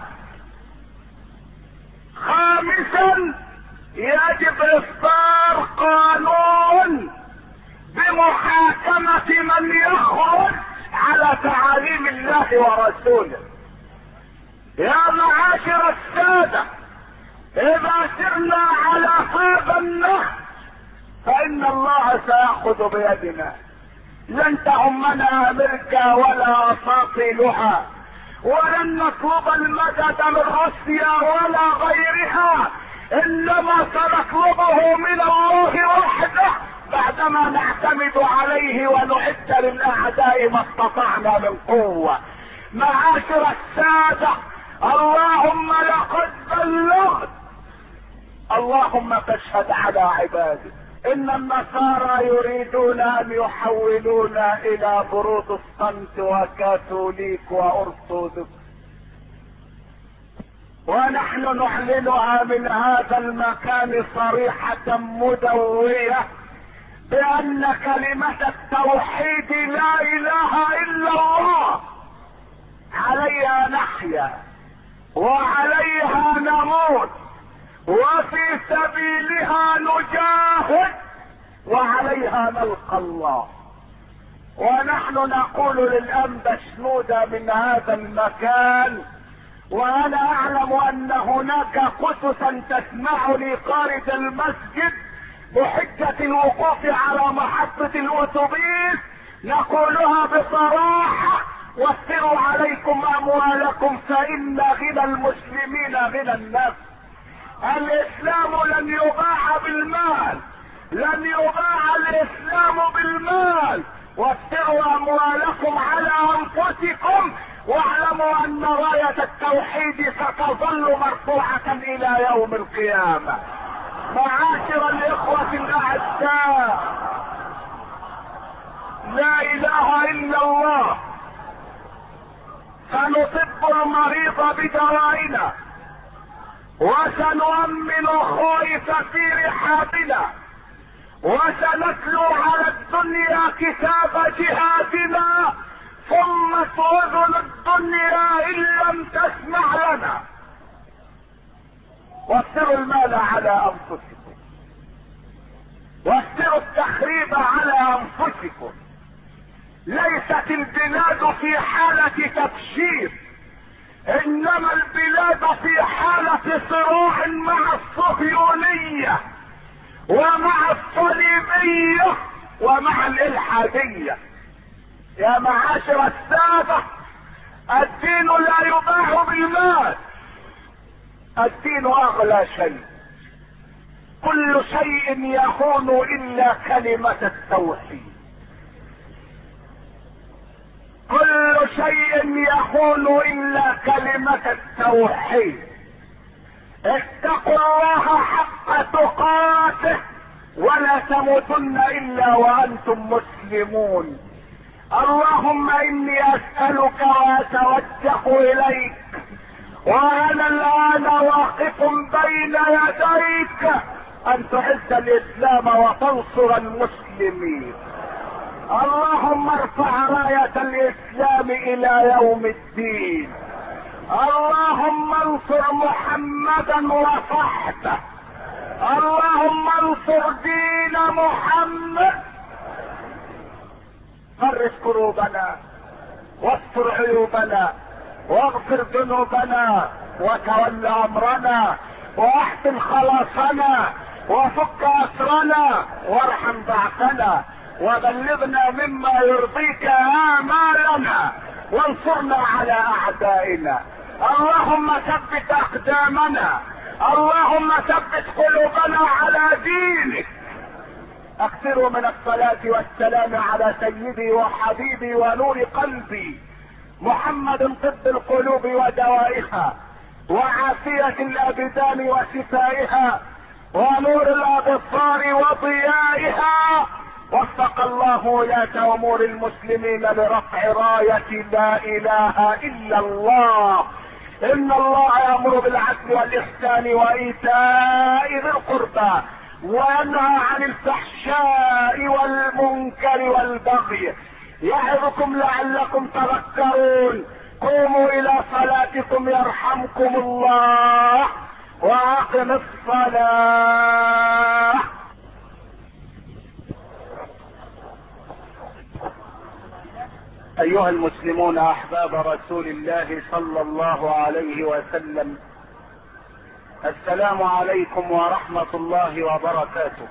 خامسا يجب إصدار قانون بمحاكمة من يخرج على تعاليم الله ورسوله. يا معاشر السادة، إذا سرنا على هذا النهج فإن الله سيأخذ بيدنا. لن تهمنا أمريكا ولا أساطيلها، ولن نطلب المدد من روسيا ولا غيرها، إنما سنطلبه من الله وحده بعدما نعتمد عليه ونعد للأعداء ما استطعنا من قوة. معاشر السادة، اللهم لقد بلغت، اللهم فاشهد على عبادك. ان النصارى يريدون ان يحولونا الى بروتستانت وكاثوليك وارثوذكس، ونحن نعلنها من هذا المكان صريحة مدوية بان كلمة التوحيد لا اله الا الله عليها نحيا وعليها نموت وفي سبيلها نجاهد وعليها نلقى الله. ونحن نقول للأنبا شنودة من هذا المكان، وانا اعلم ان هناك قسسا تسمعني خارج المسجد بحجة الوقوف على محطة الاتوبيس، نقولها بصراحة: وفروا عليكم اموالكم فان غنى المسلمين غنى الناس. الاسلام لن يباع بالمال، لن يباع الاسلام بالمال. وفروا اموالكم على انفسكم، واعلموا ان راية التوحيد ستظل مرفوعة الى يوم القيامة. معاشر الاخوة الاعزاء، لا اله الا الله. سنطب المريض بدوائنا، وسنؤمن الخائف في رحابنا، وسنتلو على الدنيا كتاب جهادنا، ثم تؤذن الدنيا ان لم تسمع لنا. وفروا المال على انفسكم، وفروا التخريب على انفسكم. ليست البلاد في حالة تبشير، انما البلاد في حالة صراع مع الصهيونية ومع الصليبية ومع الالحادية. يا معاشر السادة، الدين لا يباع بالمال، الدين اغلى شيء. كل شيء يهون الا كلمة التوحيد، كل شيء يهون الا كلمة التوحيد. اتقوا الله حق تقاته ولا تموتن الا وانتم مسلمون. اللهم اني اسألك واتوجه اليك وانا الان واقف بين يديك ان تعز الاسلام وتنصر المسلمين. اللهم ارفع راية الاسلام الى يوم الدين. اللهم انصر محمدا وصحبه. اللهم انصر دين محمد. فرج كروبنا واستر عيوبنا واغفر ذنوبنا وتول امرنا واحسن خلاصنا وفك اسرنا وارحم ضعفنا وبلغنا مما يرضيك آمالنا وانصرنا على اعدائنا. اللهم ثبت اقدامنا، اللهم ثبت قلوبنا على دينك. اكثروا من الصلاة والسلام على سيدي وحبيبي ونور قلبي محمد طب القلوب ودوائها وعافية الابدان وشفائها ونور الابصار وضيائها. وفق الله ولاة امور المسلمين لرفع راية لا اله الا الله. ان الله يأمر بالعدل والاحسان وايتاء ذي القربى وينهى عن الفحشاء والمنكر والبغي يعظكم لعلكم تذكرون. قوموا الى صلاتكم يرحمكم الله واقم الصلاة. ايها المسلمون احباب رسول الله صلى الله عليه وسلم، السلام عليكم ورحمة الله وبركاته.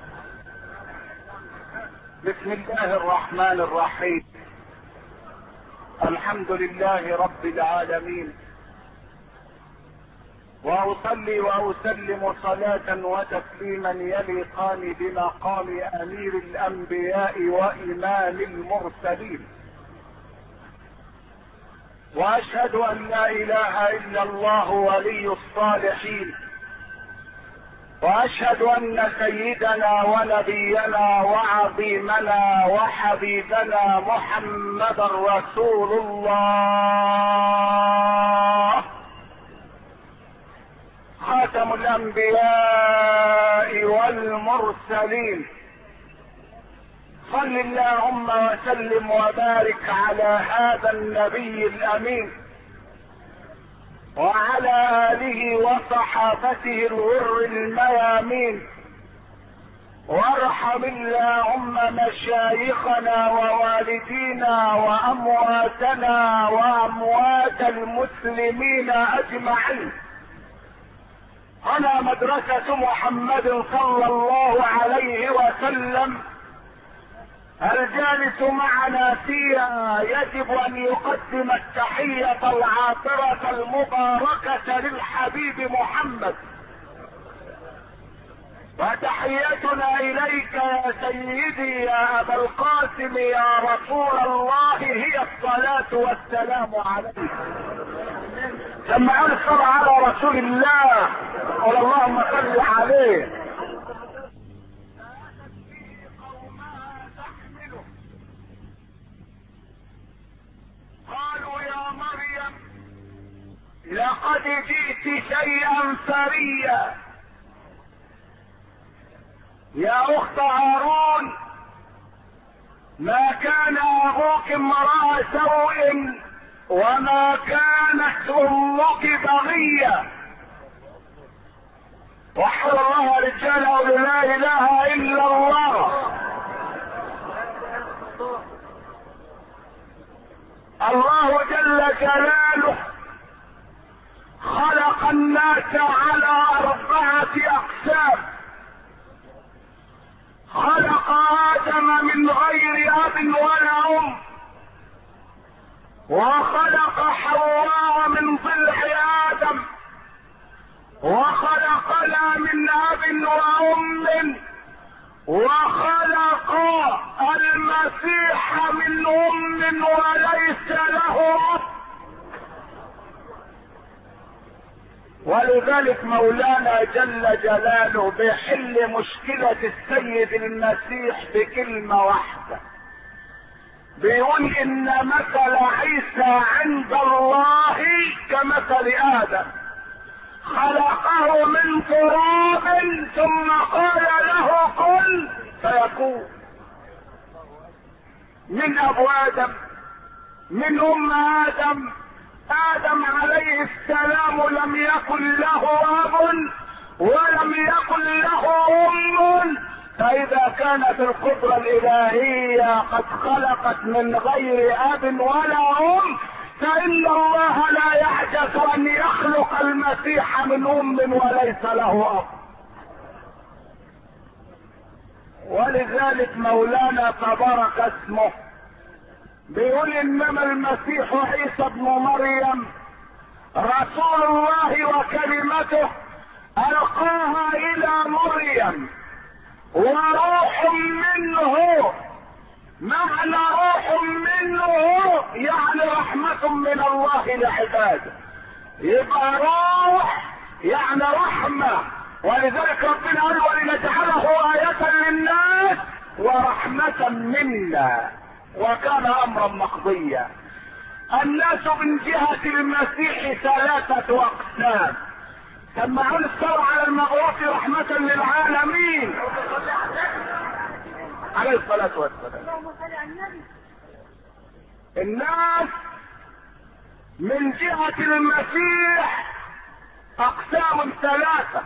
بسم الله الرحمن الرحيم. الحمد لله رب العالمين، واصلي واسلم صلاة وتسليما يليقان بمقام امير الانبياء وامام المرسلين، واشهد ان لا اله الا الله ولي الصالحين، واشهد ان سيدنا ونبينا وعظيمنا وحبيبنا محمدا رسول الله خاتم الانبياء والمرسلين. صل اللهم وسلم وبارك على هذا النبي الامين وعلى آله وصحابته الغر الميامين، وارحم اللهم مشايخنا ووالدينا وأمواتنا وأموات المسلمين أجمعين. هنا مدرسة محمد صلى الله عليه وسلم، الجالس معنا فيها يجب ان يقدم التحية العاطرة المباركة للحبيب محمد. وتحيتنا اليك يا سيدي يا ابا القاسم يا رسول الله هي الصلاة والسلام عليك. لما قال الصلاة على رسول الله قال اللهم صل عليه. قالوا يا مريم لقد جئت شيئا فريا. يا اخت هارون ما كان ابوك امرأ سوء وما كانت امك بغية. وحر الله رجاله لا اله الا الله. الله جل جلاله خلق الناس على 4 اقسام. خلق ادم من غير اب ولا ام، وخلق حواء من ضلع ادم، وخلقنا من اب وام، وخلق المسيح من ام وليس له اب. ولذلك مولانا جل جلاله بيحل مشكلة السيد المسيح بكلمة واحدة، بيقول ان مثل عيسى عند الله كمثل ادم خلقه من تراب ثم قال له كن فيكون. من ابو ادم، من ام ادم. ادم عليه السلام لم يكن له اب ولم يكن له ام، فاذا كانت القدرة الالهية قد خلقت من غير اب ولا ام، فإن الله لا يعجز أن يخلق المسيح من أم وليس له أب. ولذلك مولانا تبارك اسمه بيقول انما المسيح عيسى ابن مريم رسول الله وكلمته القاها الى مريم وروح منه. معنى روح منه يعني رحمة من الله لعباده، يبقى روح يعني رحمة. ولذلك ربنا قال ولنجعله آية للناس ورحمة منا، وكان امرا مقضيا. الناس من جهة المسيح ثلاثة اقسام. سمعون الصلاة على المبعوث رحمة للعالمين عليه الصلاة والسلام. الناس من جهة المسيح اقسام ثلاثة.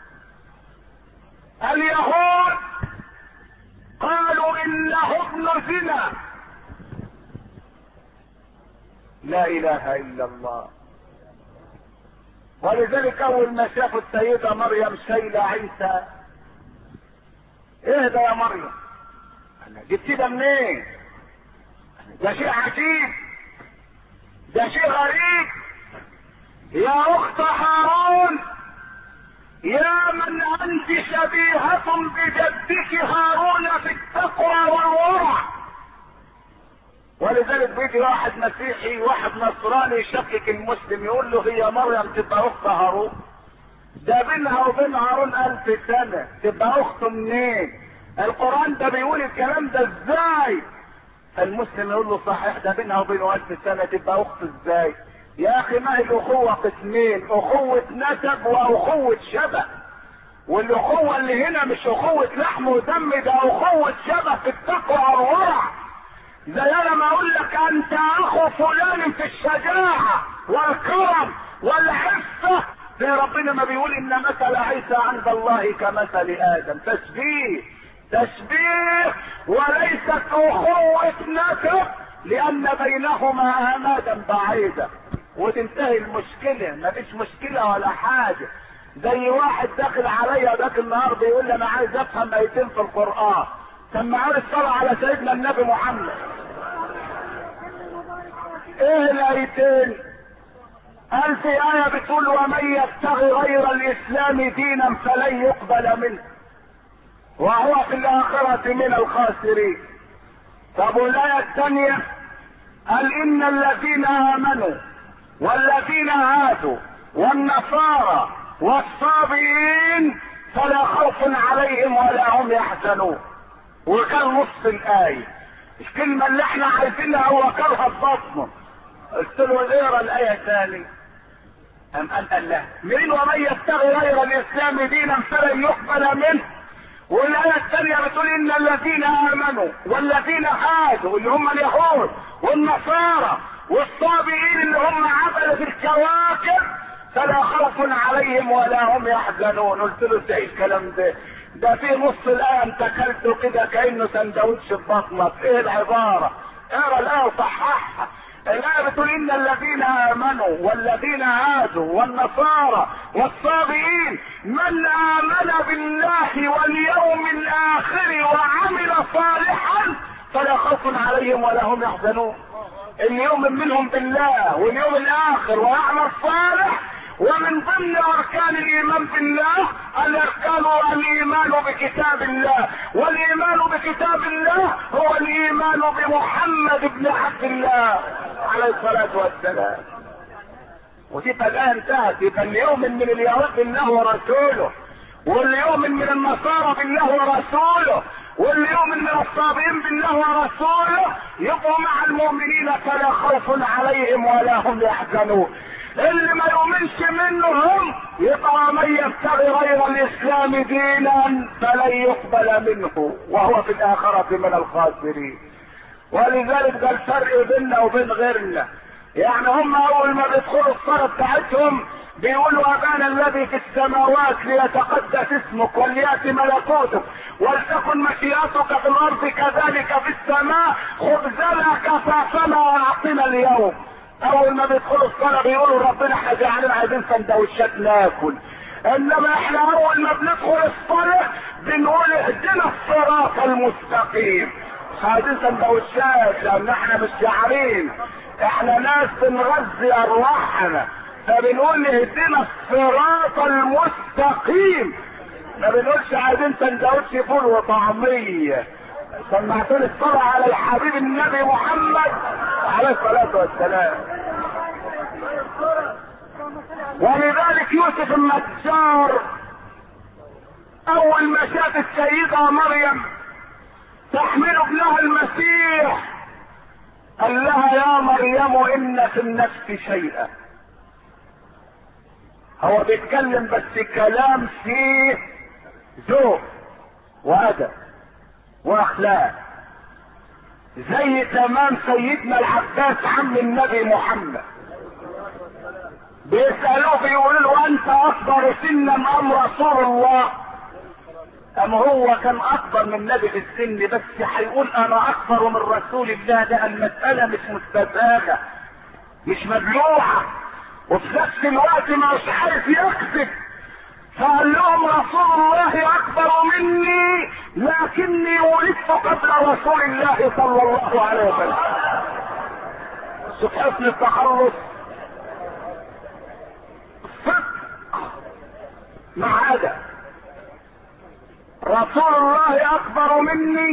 اليهود قالوا انه ابن زنا، لا اله الا الله. ولذلك اول ما شافوا السيدة مريم شايلة عيسى، اهدى يا مريم، جبتي ده منين؟ ده شيء عجيب، ده شيء غريب. يا اخت هارون، يا من انت شبيهة بجدك هارون في التقوى والورع. ولذلك بيجي واحد مسيحي واحد نصراني يشكك المسلم يقول له هي مريم تبقى اخت هارون؟ ده بينها وبين هارون 1000 سنة، تبقى اخته منين؟ القرآن ده بيقول الكلام ده ازاي؟ المسلم يقول له صحيح ده بينها وبينه 1000 سنة، تبقى اخت ازاي؟ يا اخي ما هي الاخوة قسمين، اخوة نسب واخوة شبه. والاخوة اللي هنا مش اخوة لحم ودم، ده اخوة شبه في التقوى والورع. زي انا ما اقول لك انت اخو فلان في الشجاعة والكرم والعفة، زي ربنا ما بيقول ان مثل عيسى عند الله كمثل ادم. تشبيه وليست اخوة نسب، لان بينهما امادا بعيدة وتنتهي المشكلة، مفيش مشكلة ولا حاجة. زي واحد داخل عليا ذاك النهار بيقول لي انا عايز افهم ايتين في القرآن. سمعوا لي الصلاة على سيدنا النبي محمد. ايه الايتين؟ قال في آية بتقول ومن يبتغي غير الاسلام دينا فلن يقبل منه وهو في الاخرة من الخاسرين. طب والآية الثانية قال ان الذين امنوا والذين هادوا والنصارى والصابئين فلا خوف عليهم ولا هم يحزنون. وكان نص الآية الكلمة اللي احنا عايزينها وكلها ببطنه. قلت له اقرا الآية تاني. قال لا مين ومن يبتغي غير الاسلام دينا فلن يقبل منه. والآية الثانية بتقول ان الذين امنوا والذين هادوا اللي هم اليهود والنصارى والصابئين اللي هم عبدة الكواكب فلا خوف عليهم ولا هم يحزنون. قلت له ازاي الكلام ده؟ ده في نص الآية انت اكلته كده كأنه سندوتش في بطنك. ايه العبارة؟ اقرا الآية وصححها. الآية بتقول ان الذين امنوا والذين هادوا والنصارى والصابئين من امن بالله واليوم الاخر وعمل صالحا فلا خوف عليهم ولا هم يحزنون. اللي يؤمن منهم بالله واليوم الاخر ويعمل صالح. ومن ضمن اركان الايمان بالله الاركان الايمان بكتاب الله، والايمان بكتاب الله هو الايمان بمحمد بن عبد الله عليه الصلاة والسلام. وتبقى الآية انتهت. يبقى اللي يؤمن من اليهود بالله ورسوله، واللي يؤمن من النصارى بالله ورسوله، واللي يؤمن من الصابئين بالله ورسوله يبقوا مع المؤمنين فلا خوف عليهم ولا هم يحزنون. اللي ما يؤمنش منهم يبقى من يبتغي غير الاسلام دينا فلن يقبل منه وهو في الاخرة من الخاسرين. ولذلك ده الفرق بيننا وبين غيرنا. يعني هم اول ما بيدخلوا الصلاة بتاعتهم بيقولوا ابانا الذي في السماوات ليتقدس اسمك وليأتي ملكوتك ولتكن مشيئتك في الارض كذلك في السماء خبزنا كفافنا واعطنا اليوم. اول ما بيدخلوا الصلاة بيقولوا ربنا علينا عايزين سندوتشات ناكل. انما احنا اول ما بندخل الصلاة بنقول اهدنا الصراط المستقيم. عايزين سندوتشات لان احنا مش جعانين، احنا ناس بنغذي ارواحنا، فبنقول اهدنا الصراط المستقيم، ما بنقولش عايزين سندوتش فول وطعمية. سمعتوني الصلاة على الحبيب النبي محمد عليه الصلاة والسلام. ولذلك يوسف النجار اول ما شاف السيدة مريم تحمل ابنها المسيح قال لها يا مريم ان في النفس شيئا. هو بيتكلم بس كلام فيه ذوق وادب واخلاق، زي تمام سيدنا العباس عم النبي محمد بيسألوه بيقولوا له انت اكبر سنا ام رسول الله؟ ام هو كان اكبر من النبي في السن بس هيقول انا اكبر من رسول الله؟ ده المسألة مش مستساغة مش مبلوعة، وفي نفس الوقت مش عارف يكذب. فقال لهم رسول الله اكبر مني لكني ولدت قبل رسول الله صلى الله عليه وسلم. شوف حسن التخلص، صدق مع هذا. رسول الله اكبر مني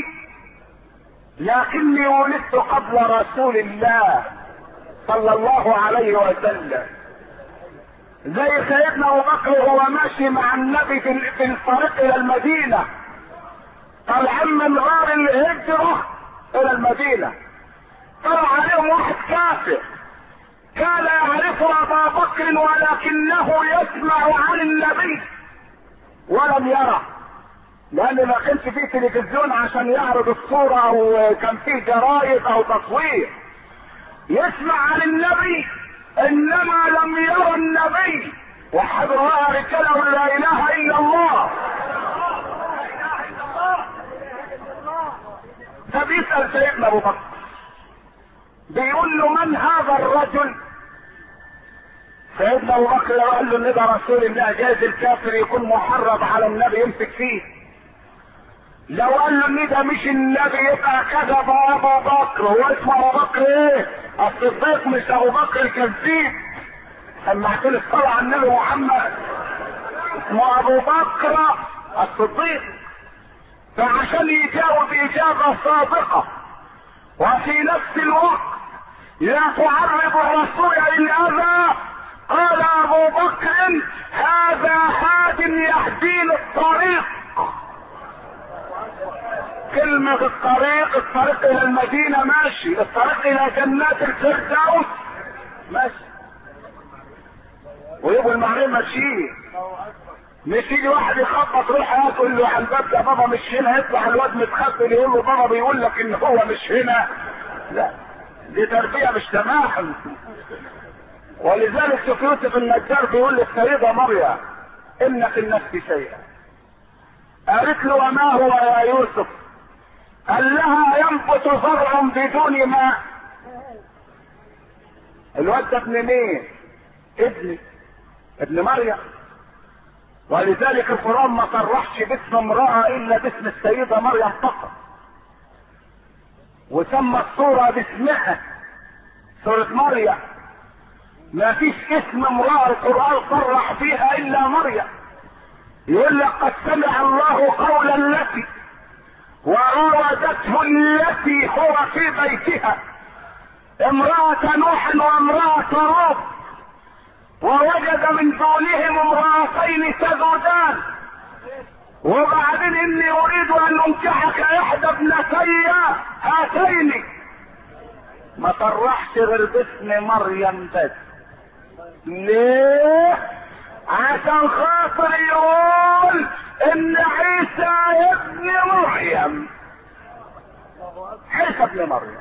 لكني ولدت قبل رسول الله صلى الله عليه وسلم. زي سيدنا ابو بكر وهو ماشي مع النبي في الطريق الى المدينة، طالعين من غار الهجرة الى المدينة، طلع عليهم واحد كافر كان يعرف ابا بكر ولكنه يسمع عن النبي ولم يره، لان ما كانش فيه تلفزيون عشان يعرض الصورة او كان فيه جرايد او تصوير. يسمع عن النبي انما لم يرى النبي. وحد الله رجاله لا اله الا الله. فبيسأل سيدنا ابو بكر بيقول له من هذا الرجل؟ سيدنا ابو بكر قال له ان ده رسول الله، جايز الكافر يكون محرض على النبي يمسك فيه. لو قال له ان ده مش النبي يبقى كذب ابو بكر. هو اسمه ابو بكر ايه؟ الصديق مش ابو بكر الكذاب. سمعت له الصلاة على النبي محمد، اسمه ابو بكر الصديق. فعشان يجاوب اجابة صادقة وفي نفس الوقت لا تعرض الرسول للأذى، قال ابو بكر هذا هاد يهديني الطريق. كلمة الطريق الى المدينة ماشي، الطريق الى جنات الفردوس ماشي، ويبقوا المعنى ماشيين. مش يجي واحد يخبط روح يقول له على الباب ده بابا مش هنا، يطلع الواد متخبل يقول له بابا بيقول لك ان هو مش هنا. لا، دي تربية مش تمام. ولذلك شوف يوسف النجار بيقول للسيدة مريم ان في النفس شيئا. قالت له وما هو يا يوسف؟ قال لها ينبت زرع بدون ماء. الواد ده ابن مين؟ ابن مريم. ولذلك القرآن ما صرحش باسم امرأة الا باسم السيدة مريم فقط، وسمى السورة باسمها سورة مريم. ما فيش اسم امرأة القرآن صرح فيها الا مريم. يقول لك قد سمع الله قول التي وراودته التي هو في بيتها امرأة نوح وامرأة لوط ووجد من دونهم امرأتين تذودان وبعدين اني اريد ان انكحك احدى ابنتي هاتين. ما صرحش غير باسم مريم بس. ليه؟ عشان خاطر يقول ان عيسى ابن مريم، عيسى ابن مريم.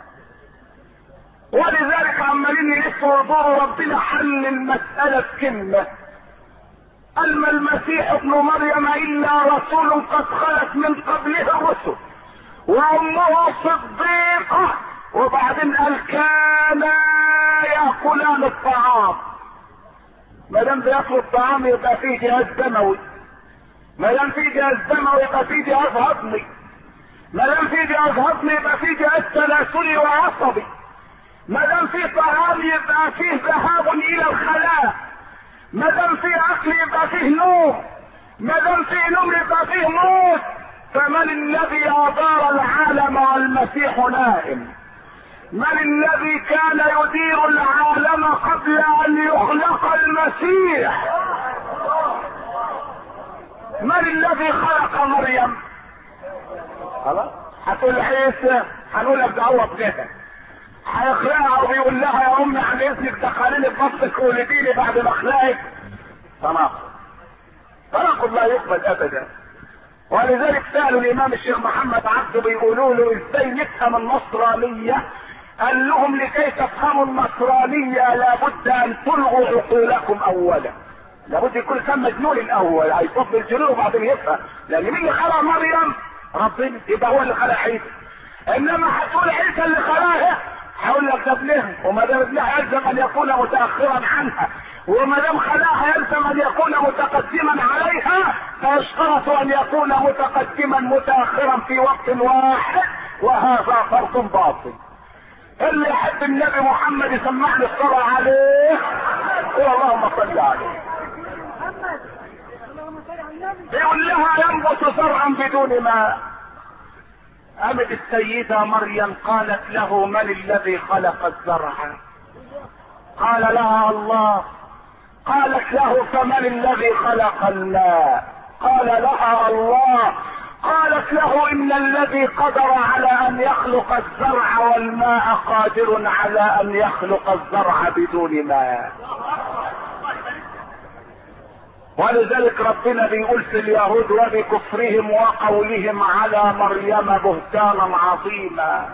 ولذلك عمالين يلفوا ويدوروا، ربنا حل المسألة بكلمة قال ما المسيح ابن مريم الا رسول قد خلت من قبله الرسل وامه صديقة، وبعدين قال كانا ياكلان الطعام. ما دام بياكلوا الطعام يبقى فيه جهاز دموي، ما دام فيه جهاز دموي يبقى فيه جهاز هضمي، ما دام فيه جهاز هضمي يبقى فيه جهاز تناسلي وعصبي، ما دام فيه طعام يبقى فيه ذهاب الى الخلاء، ما دام فيه اكل يبقى فيه نوم، ما دام فيه نوم يبقى فيه موت. فمن الذي ادار العالم والمسيح نائم؟ من الذي كان يدير العالم قبل ان يخلق المسيح؟ من الذي خلق مريم؟ خلاص هتقول عيسى، هنقول لك ده هو ابنها، هيخلقها وبيقول لها يا امي عن اذنك دخليني ببطنك ولديني بعد ما اخلقك. تناقض لا يقبل ابدا. ولذلك سالوا الامام الشيخ محمد عبده بيقولوا له ازاي نفهم النصرانيه؟ قال لهم لكي تفهموا النصرانيه لابد ان تلغوا عقولكم اولا. لابد يكون كان مجنون الاول، هيصب الجنون وبعدين يفهم. لان مين اللي خلق مريم؟ ربنا، يبقى هو اللي خلق عيسى. انما هتقول عيسى اللي خلقها، هقول لك ده ابنها، وما دام ابنها يلزم ان يكون متاخرا عنها، وما دام خلقها يلزم ان يكون متقدما عليها، فيشترط ان يكون متقدما متاخرا في وقت واحد، وهذا فرق باطل. اللي يحب النبي محمد يسمعني الصلاة عليه، اللهم صل عليه. يقول لها ينبت زرعا بدون ماء. قامت السيدة مريم قالت له من الذي خلق الزرع؟ قال لها الله. قالت له فمن الذي خلق الماء؟ قال لها الله. قالت له ان الذي قدر على ان يخلق الزرع والماء قادر على ان يخلق الزرع بدون ماء. ولذلك ربنا بيقول في اليهود وبكفرهم وقولهم على مريم بهتانا عظيما.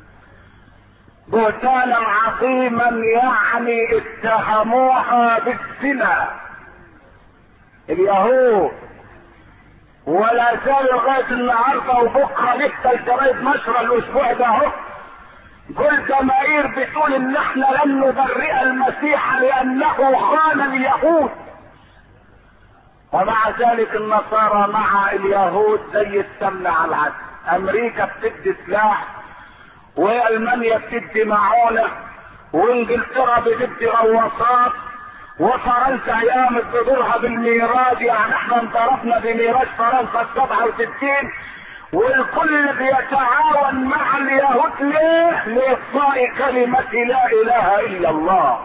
بهتانا عظيما يعني اتهموها بالزنا اليهود، ولا زال لغايه النهارده وبكره لسه الجرايد نشره الاسبوع ده اهو. كل جماهير بتقول ان احنا لن نبرئ المسيح لانه خان اليهود، ومع ذلك النصارى مع اليهود زي السمنه على العسل. امريكا بتدي سلاح، والمانيا بتدي معونه، وانجلترا بتدي غواصات، وفرنسا قامت بدورها بالميراج، يعني احنا انضربنا بميراج فرنسا 67، والكل بيتعاون مع اليهود ليه؟ لاطفاء كلمة لا اله الا الله.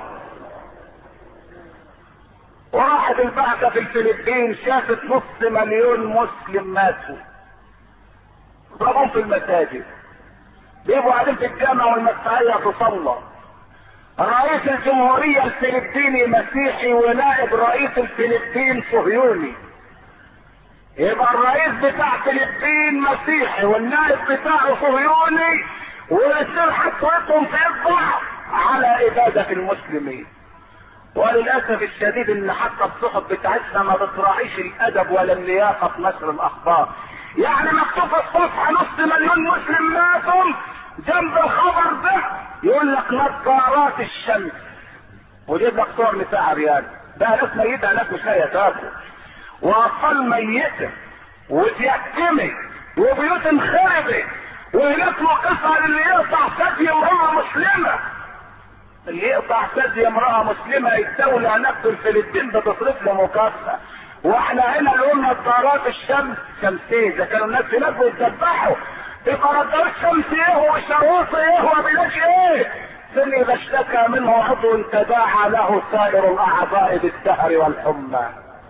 وراحت البعثة في الفلبين شافت 500,000 مسلم ماتوا، ضربهم في المساجد، بيبقوا قاعدين في الجامع والمدفعية تصلى. رئيس الجمهورية الفلبيني مسيحي ونائب رئيس الفلبين صهيوني، يبقى الرئيس بتاع فلبين مسيحي والنائب بتاعه صهيوني، ويصير حطوتهم في اصبع على ابادة المسلمين. وللاسف الشديد ان حتى الصحف بتاعتنا ما بتراعيش الادب ولا اللياقه في نشر الاخبار. يعني مكتوب في الصفحه 500,000 مسلم ماتوا، جنب الخبر ده يقول لك نظارات الشمس، وجيب لك صور نساء عريان. ده ناس ميته، ناس مش لاقيه تاكل، واطفال ميته وتيتمت وبيوت انخربت، وهناك قصه اللي يقطع ثدي امراه مسلمه. اللي يقطع ثدي امراه مسلمه الدوله نفس الفلبين بتصرف له مكافاه. واحنا هنا اللي قلنا نظارات الشمس شمسيه، اذا كانوا الناس هناك بيتذبحوا بقرارات شمس ايه وشروط ايه وبلاش ايه. فين اذا اشتكى منه عضو تداعى له سائر الاعضاء بالسهر والحمى.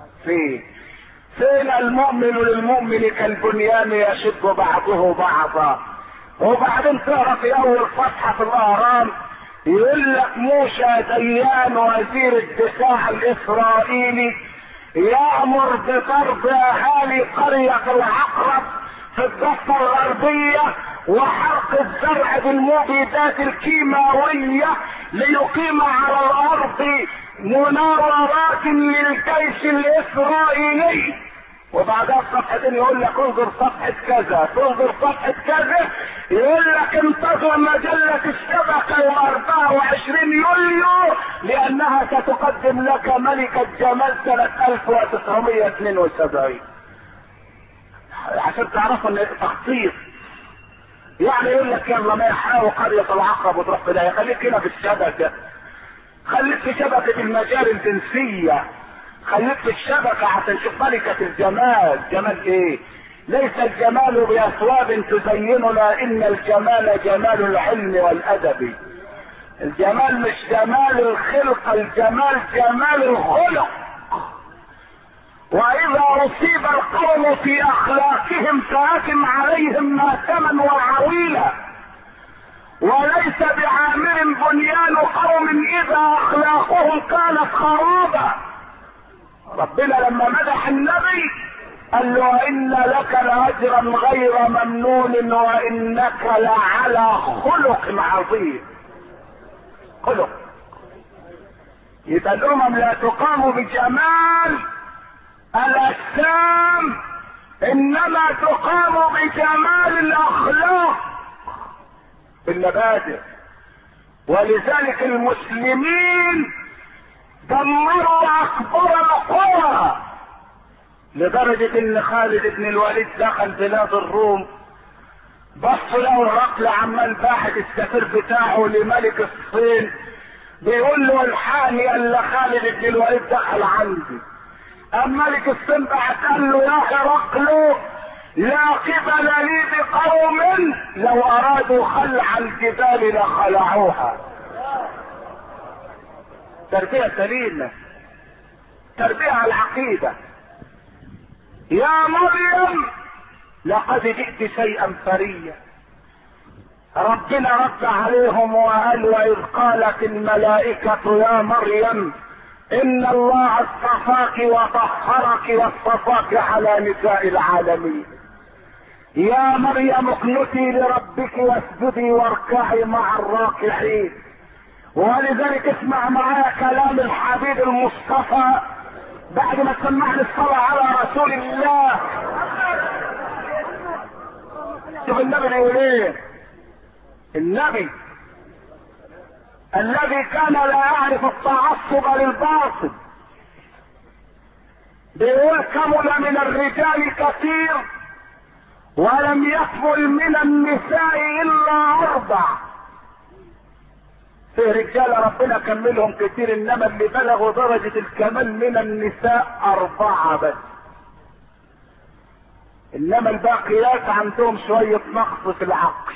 فين المؤمن للمؤمن كالبنيان يشد بعضه بعضا. وبعدين تقرا في اول صفحه في الاهرام يقول لك موشى ديان وزير الدفاع الاسرائيلي يأمر بضرب اهالي قرية العقرب في الضفة الغربية وحرق الزرع بالمبيدات الكيماوية ليقيم على الارض مناورات للجيش الاسرائيلي. وبعدها بصفحتين يقول لك انظر صفحة كذا، تنظر صفحة كذا يقول لك انتظر مجلة الشبكة يوم 24 يوليو لانها ستقدم لك ملكة جمال سنة 1972 عشان تعرفوا ان تخطيط. يعني يقول لك يلا ما يحاول قرية العقرب وتروح كده، خليك هنا في الشبكة، خليك في شبكة المجال الجنسية، خليك في الشبكة عشان تشوف ملكة الجمال. جمال ايه؟ ليس الجمال بأثواب تزيننا، ان الجمال جمال العلم والادب. الجمال مش جمال الخلق، الجمال جمال الخلق. واذا اصيب القوم في اخلاقهم فاكم عليهم ماتما وعويلا، وليس بعامر بنيان قوم اذا اخلاقهم كانت خرابا. ربنا لما مدح النبي قال له وان لك لاجرا غير ممنون وانك لعلى خلق عظيم. خلق. يبقى الامم لا تقام بجمال الاجسام، انما تقام بجمال الاخلاق المبادئ. ولذلك المسلمين دمروا اكبر القرى لدرجة ان خالد بن الوليد دخل بلاد الروم، بص له هرقل عمال باحث السفير بتاعه لملك الصين بيقول له الحقني الا خالد بن الوليد دخل عندي. اما ملك الصين بعت قال له يا هرقل لا قبل لي بقوم لو ارادوا خلع الجبال لخلعوها. تربية سليمة، تربية على العقيدة. يا مريم لقد جئت شيئا فريا. ربنا رد عليهم وقال واذ قالت الملائكة يا مريم ان الله اصطفاك وطهرك واصطفاك على نساء العالمين. يا مريم اقنتي لربك واسجدي واركعي مع الراكعين. ولذلك اسمع معايا كلام الحبيب المصطفى بعد ما تسمعني الصلاة على رسول الله. شوف النبي بيقول ايه. النبي الذي كان لا يعرف التعصب للباطل بيقول كمل من الرجال كثير ولم يكمل من النساء الا 4. في رجال ربنا كملهم كتير، انما اللي بلغوا درجة الكمال من النساء 4 بس. انما الباقيات عندهم شوية نقص في العقل.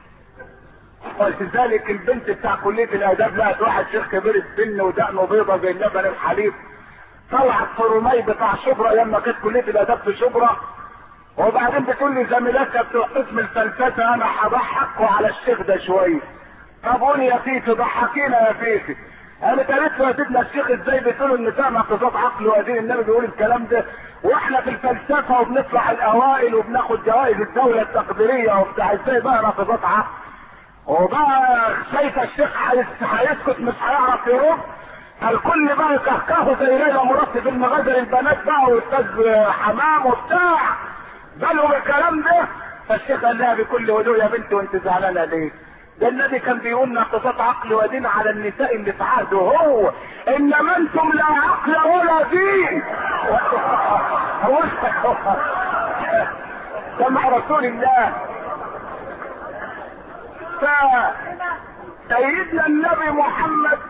ولذلك البنت بتاع كلية الاداب لقت واحد شيخ كبير السن ودقنه بيضة زي اللبن الحليب، طلعت فرمي بتاع شبرا لما كانت كلية الاداب في شبرا، وبعدين بتقول لي زميلاتها بتوع قسم الفلسفة انا هضحكوا على الشيخ ده شوية. طب قولي يا فيفي ضحكينا يا فيفي. انا قالت له يا سيدنا الشيخ ازاي بتقولوا النساء ناقصات عقل وادين النبي بيقول الكلام ده واحنا في الفلسفه وبنطلع الاوائل وبناخد جوائز الدوله التقديريه وبتاع، ازاي بقى ناقصات عقل؟ وبقى شايفه الشيخ هيسكت مش هيعرف يرد. الكل بقى يكهكهوا زي ليلى مراد في المغازل البنات بقى واستاذ حمام وبتاع قالوا بالكلام ده. فالشيخ قال لها بكل هدوء يا بنتي وانت زعلانه ليه؟ ده النبي كان بيقول ناقصات عقل ودين على النساء اللي في عهده هو، انما انتم لا عقل ولا دين. سمع رسول الله. فسيدنا النبي محمد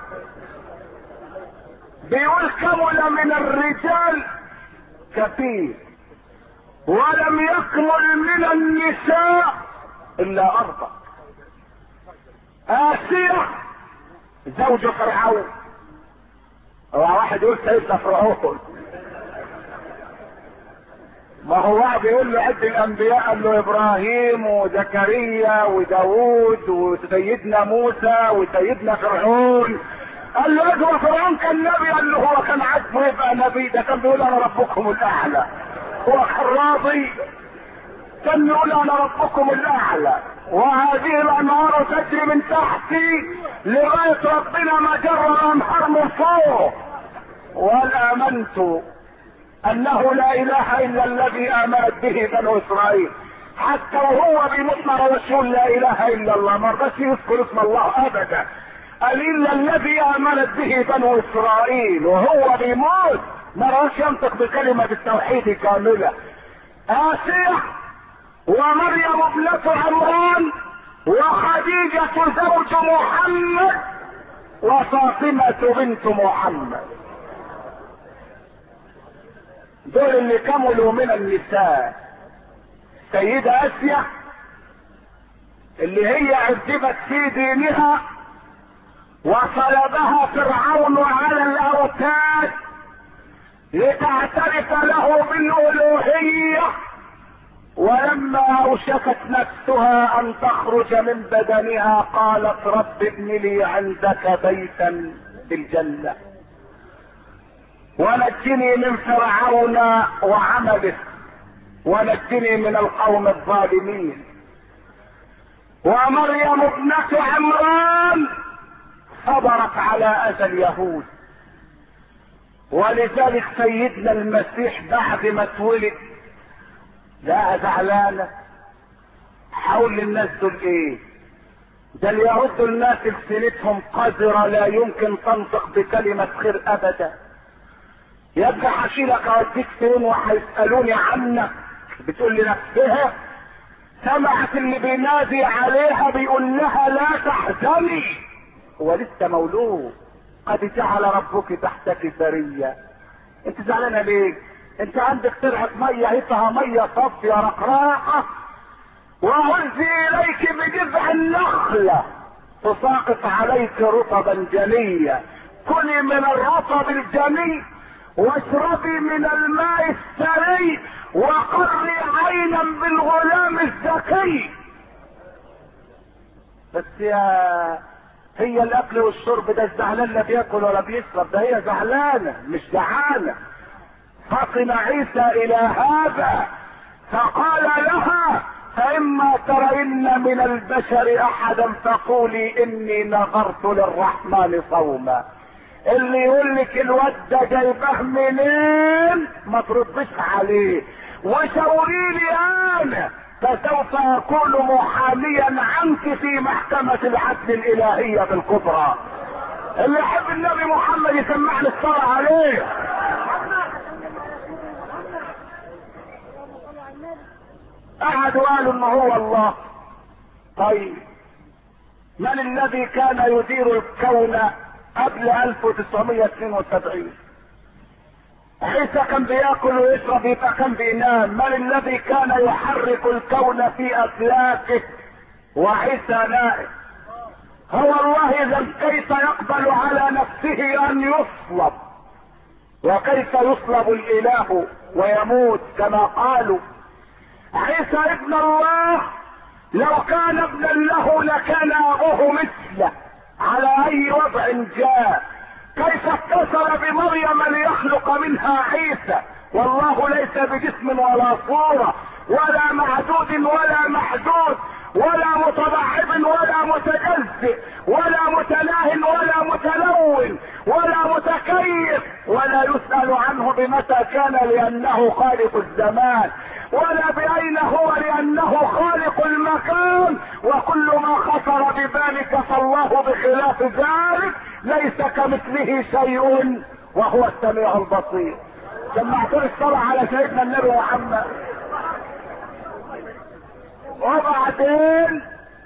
بيقول كمل من الرجال كثير ولم يكمل من النساء الا 4. آسيا زوج فرعون. هو واحد يقول سيدنا فرعون، ما هو واحد يقول له عد الانبياء قال له ابراهيم وزكريا وداوود وسيدنا موسى وسيدنا فرعون. قال له ادوى فرعون كان نبي؟ قال له هو كان عاجبه يبقى نبي؟ ده كان بيقول انا ربكم الاعلى. هو كان راضي؟ كان يقول انا ربكم الاعلى وهذه الانهار تجري من تحتي لغايه ربنا ما جرى الانهار من فوق. ولا امنت انه لا اله الا الذي امنت به بنو اسرائيل. حتى وهو بيموت ما رضاش يقول لا اله الا الله، ما رضاش يذكر اسم الله ابدا، قال الا الذي امنت به بنو اسرائيل. وهو بيموت ما رضاش ينطق بكلمه التوحيد كامله. آسيا ومريم ابنة عمران وخديجة زوج محمد وفاطمة بنت محمد، دول اللي كملوا من النساء. سيدة آسيا اللي هي عذبت في دينها وصلبها فرعون على الأوتاد لتعترف له بالألوهية، ولما اوشكت نفسها ان تخرج من بدنها قالت رب ابن لي عندك بيتا في الجنة ونجني من فرعون وعمله ونجني من القوم الظالمين. ومريم ابنة عمران صبرت على اذى اليهود، ولذلك سيدنا المسيح بعد ما اتولد لا زعلانة حول الناس دول ايه؟ ده اليهود دول ناس لسانتهم قذرة لا يمكن تنطق بكلمة خير ابدا. يبقى حشيلك اوديك فين وهيسألوني عنك، بتقول لنفسها سمعت اللي بينادي عليها بيقول لها لا تحزني، هو لسه مولود، قد جعل ربك تحتك سريا. انت زعلانة ليه؟ انت عندك ترعة مية هيفها مية صافية رقراقة، وهزي اليك بجذع النخلة تساقط عليك رطبا جنيا، كلي من الرطب الجني واشربي من الماء السري وقري عينا بالغلام الذكي. بس يا هي الاكل والشرب ده الزعلان لا بياكل ولا بيشرب، ده هي زعلانة مش جعانة. فطن عيسى الى هذا فقال لها فاما ترين من البشر احدا فقولي اني نظرت للرحمن صوما. اللي يقول لك الواد ده جايبه منين ما تردش عليه وشاوري لي انا، فسوف اكون محاميا عنك في محكمة العدل الالهية بالكبرى. اللي يحب النبي محمد يسمعني الصلاة عليه. قعدوا قالوا ان هو الله. طيب من الذي كان يدير الكون قبل 1972؟ عيسى كان بياكل ويشرب يبقى كان بينام. من الذي كان يحرك الكون في افلاكه وعيسى نائم؟ هو الله. اذا كيف يقبل على نفسه ان يصلب؟ وكيف يصلب الاله ويموت كما قالوا؟ عيسى ابن الله، لو كان ابنا له لكان ابوه مثله على اي وضع جاء. كيف اتصل بمريم ليخلق منها عيسى والله ليس بجسم ولا صورة ولا معدود ولا محدود ولا متضعف ولا متجزئ ولا متلاه ولا متلون ولا متكيف، ولا يسأل عنه بمتى كان لأنه خالق الزمان، ولا بأين هو لأنه خالق المكان. وكل ما خطر ببالك فالله بخلاف ذلك ليس كمثله شيء وهو السميع البصير. سمعتوا الصلاة على سيدنا النبي محمد. وبعدين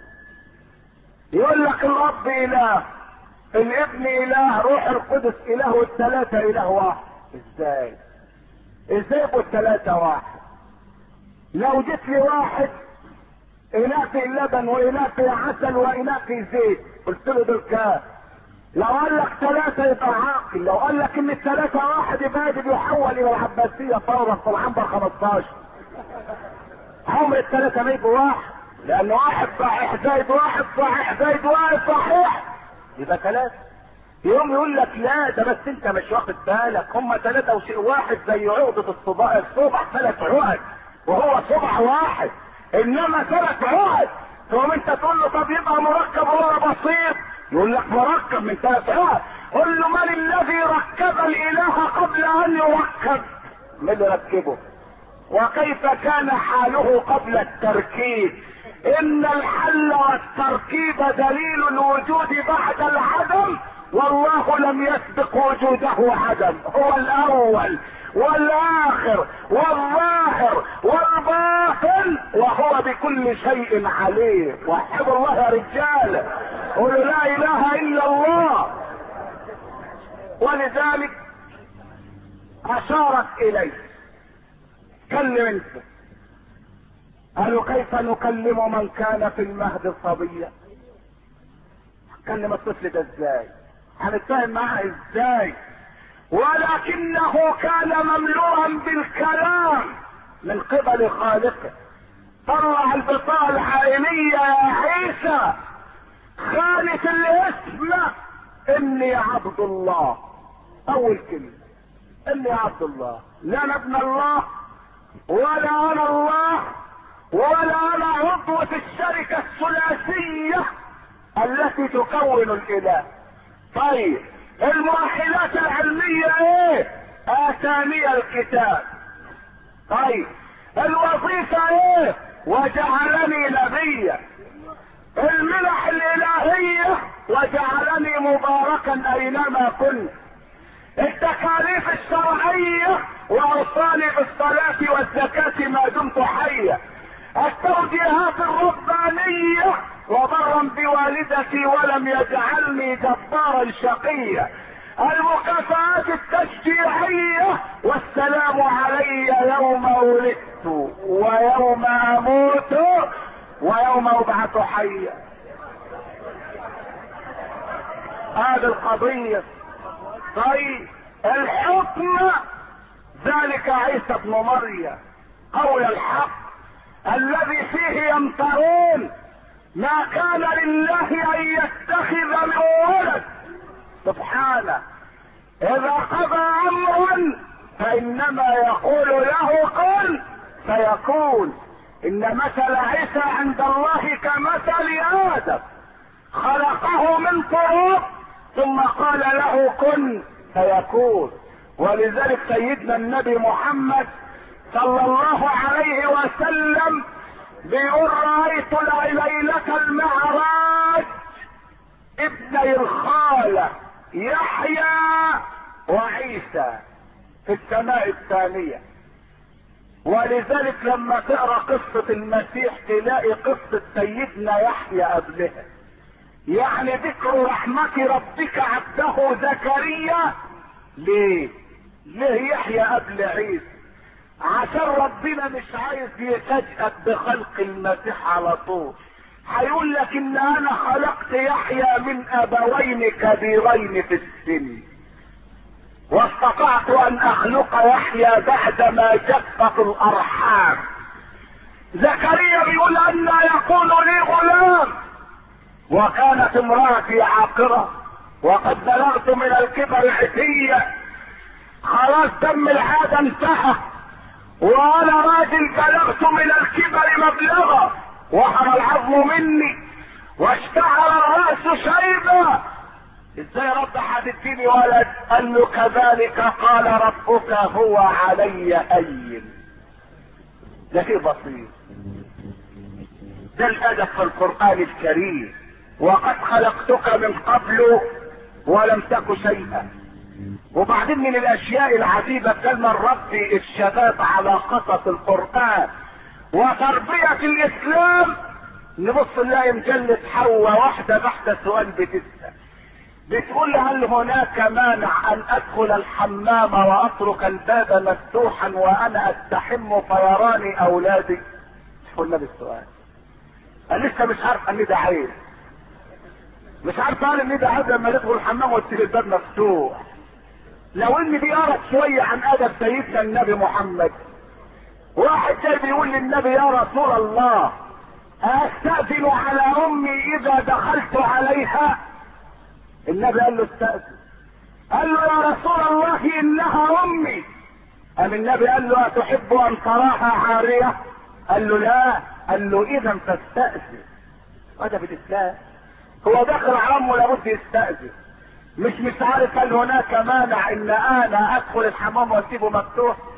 يقول لك الرب اله، الابن اله، روح القدس اله، والثلاثة اله واحد. ازاي يبقوا الثلاثة واحد؟ لو جيت لي واحد اله في اللبن واله في عسل واله في زيت، قلت له دول كام؟ لو قال لك ثلاثة يبقى عاقل، لو قال لك ان الثلاثة واحد يبقى يحول الى العباسية فورا في العنبر 15. عمر الثلاثة ما يبقوا واحد، لان واحد صحيح زائد واحد صحيح زائد واحد صحيح يبقى ثلاثة. يوم يقول لك لا ده بس انت مش واخد بالك، هم ثلاثة وشيء واحد زي عقدة الصباع، الصبع 3 عقد وهو صبع واحد، انما 3 عقد. ثم انت تقول له طب يبقى مركب ولا بسيط؟ يقول لك مركب من 3 عقد. قل له من الذي ركب الاله قبل ان يركب؟ من اللي ركبه. وكيف كان حاله قبل التركيب؟ ان الحل والتركيب دليل الوجود بعد العدم، والله لم يسبق وجوده عدم، هو الاول والاخر والظاهر والباطن، وهو بكل شيء عليم. وحبوا الله يا رجال، قولوا لا اله الا الله. ولذلك اشارت اليه، كلم انت. قالوا كيف نكلم من كان في المهد صبيا؟ كلم الطفل ده ازاي؟ هنتفاهم معاه ازاي؟ ولكنه كان مملوءا بالكلام من قبل خالقه. طلع البطاقة العائلية يا عيسى، خالف الاسم، اني عبد الله. اول كلمة اني عبد الله، لا انا ابن الله ولا انا الله ولا انا عضو في الشركة الثلاثية التي تكون الاله. طيب المؤهلات العلمية ايه؟ اتاني الكتاب. طيب الوظيفة ايه؟ وجعلني نبيا. المنح الالهية وجعلني مباركا اينما كنت. التكاليف الشرعية واوصاني بالصلاة والزكاة ما دمت حيا. التوجيهات الربانية وبرا بوالدتي ولم يجعلني جبارا شقيا. المكافآت التشجيعية والسلام علي يوم ولدت ويوم اموت ويوم ابعث حيا. هذه القضية. طيب الحكم ذلك عيسى ابن مريم قول الحق الذي فيه يمترون، ما كان لله ان يتخذ من ولد سبحانه، اذا قضى امرا فانما يقول له كن فيكون. ان مثل عيسى عند الله كمثل ادم، خلقه من تراب ثم قال له كن فيكون. ولذلك سيدنا النبي محمد صلى الله عليه وسلم بيقول رأيت ليلة المعراج ابني الخالة يحيى وعيسى في السماء الثانية. ولذلك لما تقرأ قصة المسيح تلاقي قصة سيدنا يحيى قبلها. يعني ذكر رحمة ربك عبده زكريا. ليه يحيى قبل عيسى؟ عشان ربنا مش عايز يفاجئك بخلق المسيح على طول. هيقول لك ان انا خلقت يحيى من ابوين كبيرين في السن، واستطعت ان اخلق يحيى بعدما جفت الارحام. زكريا بيقول ان يكون لي غلام وكانت امرأتي عاقرة وقد بلغت من الكبر عتية. خلاص دم العادة انتهى، وانا راجل بلغت من الكبر مبلغا، وحر العظم مني واشتعل الرأس شيبا. ازاي رب هتديني ولد؟ قال له كذلك قال ربك هو علي هين. ده شيء بسيط، ده الادب في القرآن الكريم. وقد خلقتك من قبل ولم تك شيئا. وبعدين من الاشياء العجيبة كلمة الرب الشباب على قصص القرآن وتربية الاسلام. نبص نلاقي مجلة حواء واحدة تحت سؤال بتسأل، بتقول هل هناك مانع ان ادخل الحمام واترك الباب مفتوحا وانا استحم فيراني اولادي؟ قلنا بالسؤال. قال لسه مش عارف ان ده عيب، مش عارف قال ان ده عيب لما ندخل الحمام وتسيب الباب مفتوح. لو ان دي قرت شوية عن ادب سيدنا النبي محمد. واحد جاي بيقول للنبي يا رسول الله استأذن على امي اذا دخلت عليها؟ النبي قال له استأذن. قال له يا رسول الله انها امي. قام النبي قال له اتحب ان تراها عارية؟ قال له لا. قال له اذا فاستأذن. هذا في الاسلام. هو داخل على امه لابد يستأذن، مش عارف هل هناك مانع ان انا ادخل الحمام واسيبه مفتوح.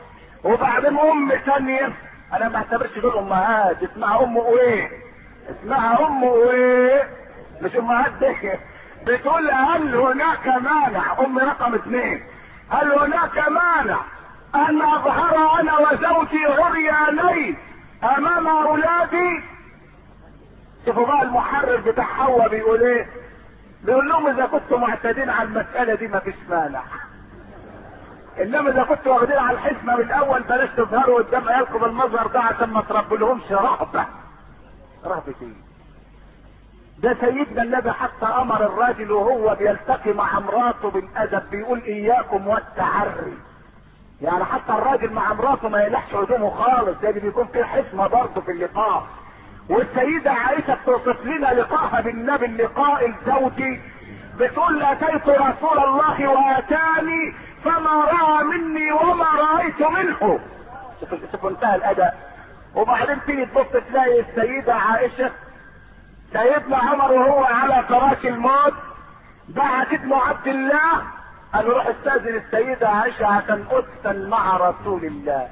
وبعدين ام ثانيه، انا ما اعتبرش دول امهات، اسمها ام ايه، اسمها ام ايه، مش امهات دي. بتقول هل هناك مانع، ام رقم 2، هل هناك مانع ان اظهر انا وزوجي عريانين امام اولادي؟ شوفوا بقى المحرر بتاع حواء بيقول ايه، بيقول لهم اذا كنتم معتادين على المسألة دي ما فيش مانع، انما اذا كنتوا واخدين على الحسمة من الاول بلاش تظهروا قدام عيالكم بالمظهر ده عشان ما تربلهمش رهبة. رهبة ايه؟ ده سيدنا النبي حتى امر الراجل وهو بيلتقي مع مراته بالادب بيقول اياكم والتعري، يعني حتى الراجل مع مراته ما يلحش هدومه خالص، يعني بيكون في حسمة برضه في اللقاء. والسيدة عائشة بتوصف لنا لقاءها بالنبي اللقاء الزوجي، بتقول اتيت رسول الله واتاني فما رأى مني وما رأيت منه. شوف انتهى الادب. وبعدين تيجي تبص تلاقي السيدة عائشة سيدنا عمر وهو على فراش الموت بعت ابنه عبد الله قال روح استاذن السيدة عائشة عشان ادفن مع رسول الله،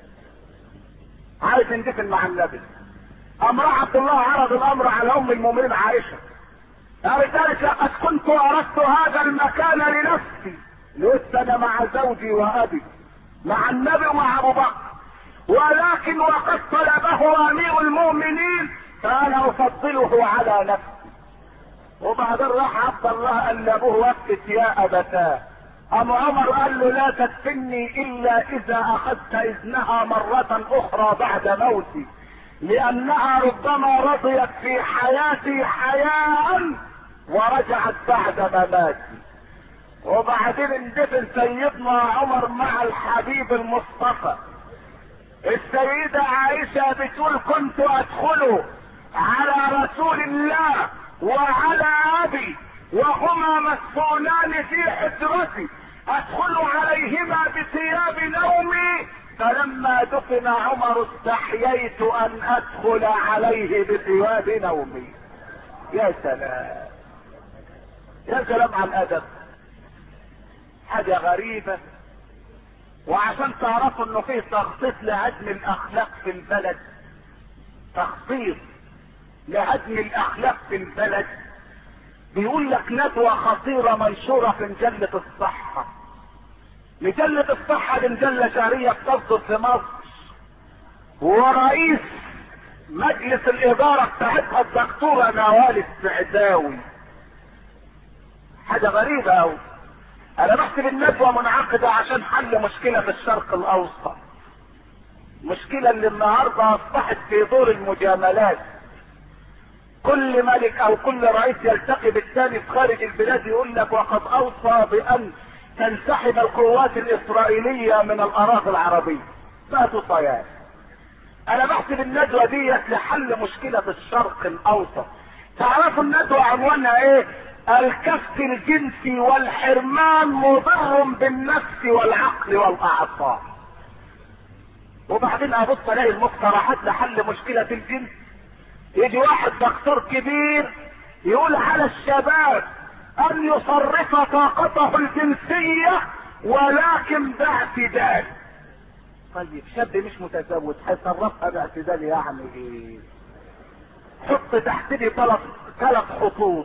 عايز ندفن مع النبي. امر عبد الله عرض الامر على ام المؤمنين عائشة، لذلك لقد كنت اردت هذا المكان لنفسي لأدفن مع زوجي وابي مع النبي ومع ابو بكر، ولكن وقد طلبه امير المؤمنين فانا افضله على نفسي. وبعدين راح عبد الله قال لابوه وقت يا ابتاه، ام عمر قال له لا تدفني الا اذا اخذت اذنها مرة اخرى بعد موتي، لانها ربما رضيت في حياتي حياء ورجعت بعد مماتي. وبعدين اندفن سيدنا عمر مع الحبيب المصطفى. السيدة عائشة بتقول كنت ادخل على رسول الله وعلى ابي وهما مسؤولان في حجرتي، ادخل عليهما بثياب نومي، فلما دفن عمر استحييت ان ادخل عليه بثياب نومي. يا سلام يا سلام على الادب، حاجة غريبة. وعشان تعرفوا انه فيه تخطيط لهدم الاخلاق في البلد، تخطيط لهدم الاخلاق في البلد، بيقول لك ندوة خطيرة منشورة في مجلة الصحة. مجلة الصحة دي مجلة شهرية بتصدر في مصر، ورئيس مجلس الادارة بتاعتها الدكتورة نوال السعداوي. حاجة غريبة اوي. انا بحسب الندوة منعقدة عشان حل مشكلة في الشرق الاوسط، مشكلة اللي النهاردة اصبحت في دور المجاملات. كل ملك او كل رئيس يلتقي بالثاني في خارج البلاد يقول لك وقد اوصى بان تنسحب القوات الاسرائيلية من الاراضي العربية. ما تصيان. انا بحسب الندوة ديت لحل مشكلة في الشرق الاوسط. تعرفوا الندوة عنوانها ايه؟ الكف الجنسي والحرمان مضر بالنفس والعقل والاعصاب. وبعدين ابص الاقي المقترحات لحل مشكلة الجنس، يجي واحد دكتور كبير يقول على الشباب ان يصرف طاقته الجنسية ولكن باعتدال. طيب شاب مش متزوج هيصرفها باعتدال يعني ايه؟ حط تحت لي ثلاث خطوط،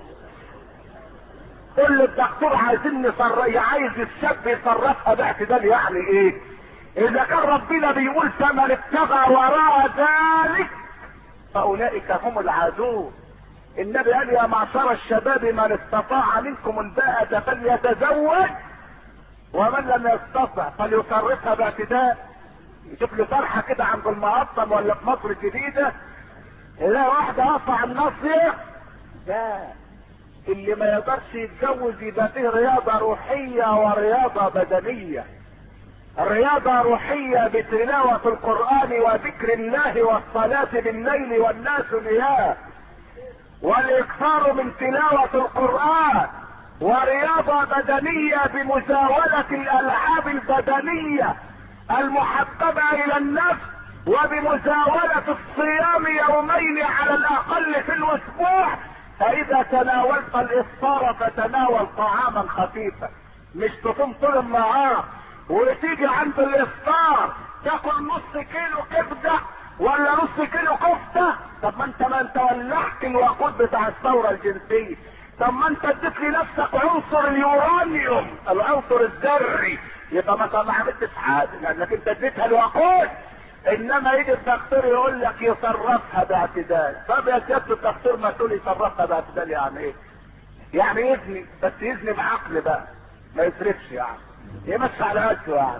قول للدكتور عايزين عايز الشاب يصرفها باعتدال يعني ايه؟ اذا كان ربنا بيقول فمن ابتغى وراء ذلك فاولئك هم العادون. النبي قال يا معشر الشباب من استطاع منكم الباءة فليتزوج ومن لم يستطع فليصرفها باعتدال. يشوف له طرحه كده عند المقطم ولا في مصر الجديدة اذا واحدة قطع النصية ده اللي ما يقدرش يتجوز يبقى فيه رياضة روحية ورياضة بدنية. الرياضة روحية بتلاوة القرآن وذكر الله والصلاة بالليل والناس نيام، والاكثار من تلاوة القرآن، ورياضة بدنية بمزاولة الالعاب البدنية المحببة الى النفس، وبمزاولة الصيام يومين على الاقل في الاسبوع. فاذا تناولت الافطار فتناول طعاما خفيفا، مش تصوم طول النهار وتيجي عند الافطار تاكل نص كيلو كبده ولا نص كيلو كفته؟ طب ما انت ولعت الوقود بتاع الثوره الجنسيه. طب ما انت اديت لنفسك عنصر اليورانيوم العنصر الذري، يبقى ما عملتش حاجه لانك انت اديتها الوقود. انما يجي الدكتور يقول لك يصرفها باعتدال. طب يا سياده الدكتور ما تقول يصرفها باعتدال يعني ايه؟ يعني يزني، بس يزني بعقل بقى، ما يسرفش يعني، يمشي على قده يعني.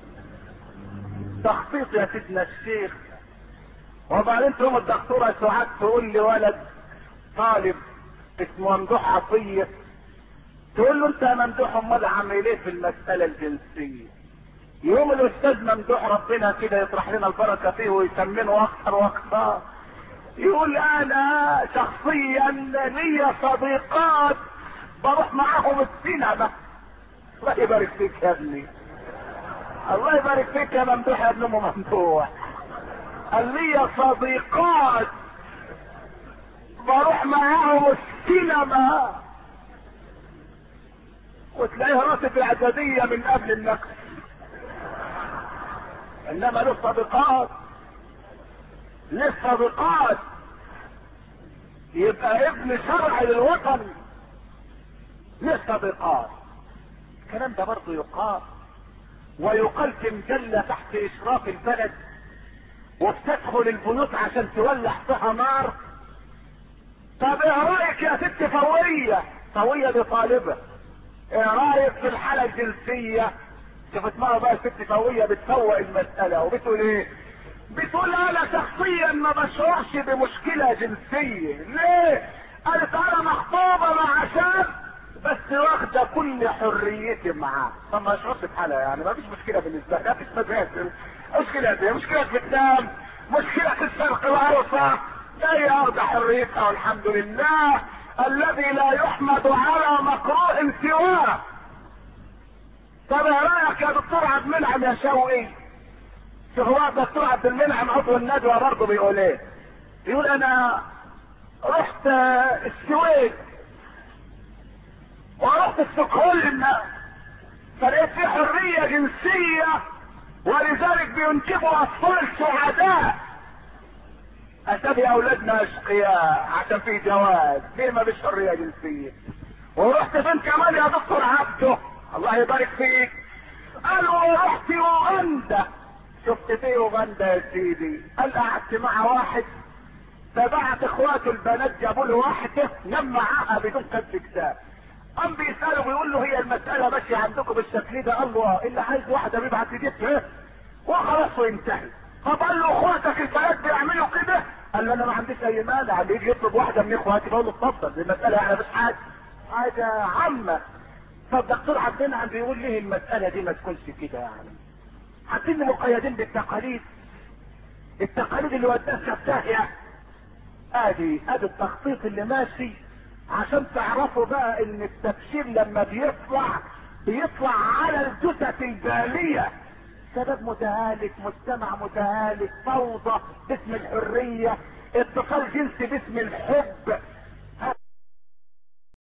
تخطيط يا سيدنا الشيخ. وبعدين تقوم الدكتوره سعاد تقول لي ولد طالب اسمه ممدوح عطيه، تقول له انت يا ممدوح امال عامل ايه في المساله الجنسيه؟ يوم الاستاذ ممدوح ربنا كده يطرح لنا البركه فيه ويسمنه اكثر واكثر، يقول انا شخصيا لي صديقات بروح معاهم السينما. الله يبارك فيك يا ابني، الله يبارك فيك يا ممدوح يا ابن ممدوح. قال لي صديقات بروح معاهم السينما، وتلاقيه راتب اعداديه من قبل النكس، انما له صديقات، له صديقات. يبقى ابن شرع للوطن له صديقات. الكلام ده برضه يقال، ويقال في مجله تحت اشراف البلد، وبتدخل البيوت عشان تولع فيها نار. طب ايه رايك يا ست فويه؟ فويه دي طالبه، ايه رايك في الحاله الجنسيه؟ شوف اسمها بقى الست فويه بتفوق المساله وبتقول ايه؟ بتقول انا شخصيا ما بشعرش بمشكله جنسيه. ليه؟ قالت انا مخطوبه مع شاب بس واخده كل حريتي معاه، فما اشعرش بحالها يعني، ما فيش مشكله بالنسبه لي، ما فيش مشاكل. مشكله دي مشكله في الدم، مشكله في السرق العروسه، هي واخده حريتها والحمد لله. الذي لا يحمد على مكروه سواه. طب ايه رايك يا دكتور عبد المنعم يا شوقي؟ شوف هو الدكتور عبد المنعم عضو الندوه برضه بيقول ايه؟ يقول انا رحت السويد ورحت ستوكهولم، فلقيت في حريه جنسيه ولذلك بينجبوا اطفال سعداء. اتبي اولادنا اشقياء عشان في جواز، ليه ما فيش حريه جنسيه؟ ورحت فين كمان يا دكتور عبده؟ الله يبارك فيك. قالوا رحت اوغندا. شفت في اوغندا يا سيدي؟ قال قعدت مع واحد، فبعت اخواته البنات جابوا له واحده نام معاها بدون كتب كتاب. قام بيساله بيقول له هي المساله ماشيه عندكم بالشكل ده؟ قال له اللي عايز واحده بيبعت يجيبها وخلاص وينتهي. فقال له اخواتك البنات بيعملوا كده؟ قال له انا ما عنديش اي مانع، اللي يجي يطلب واحده من اخواتي بقول له اتفضل، دي المساله يعني مش حاجه عامه. فالدكتور عبد المنعم بيقول ليه المساله دي ما تكونش كده يعني؟ عارفين مقيدين بالتقاليد، التقاليد اللي ودتها في داهيه. ادي التخطيط اللي ماشي عشان تعرفوا بقى ان التبشير لما بيطلع على الجثث الباليه. شباب متهالك، مجتمع متهالك، فوضى باسم الحريه، اتصال جنسي باسم الحب،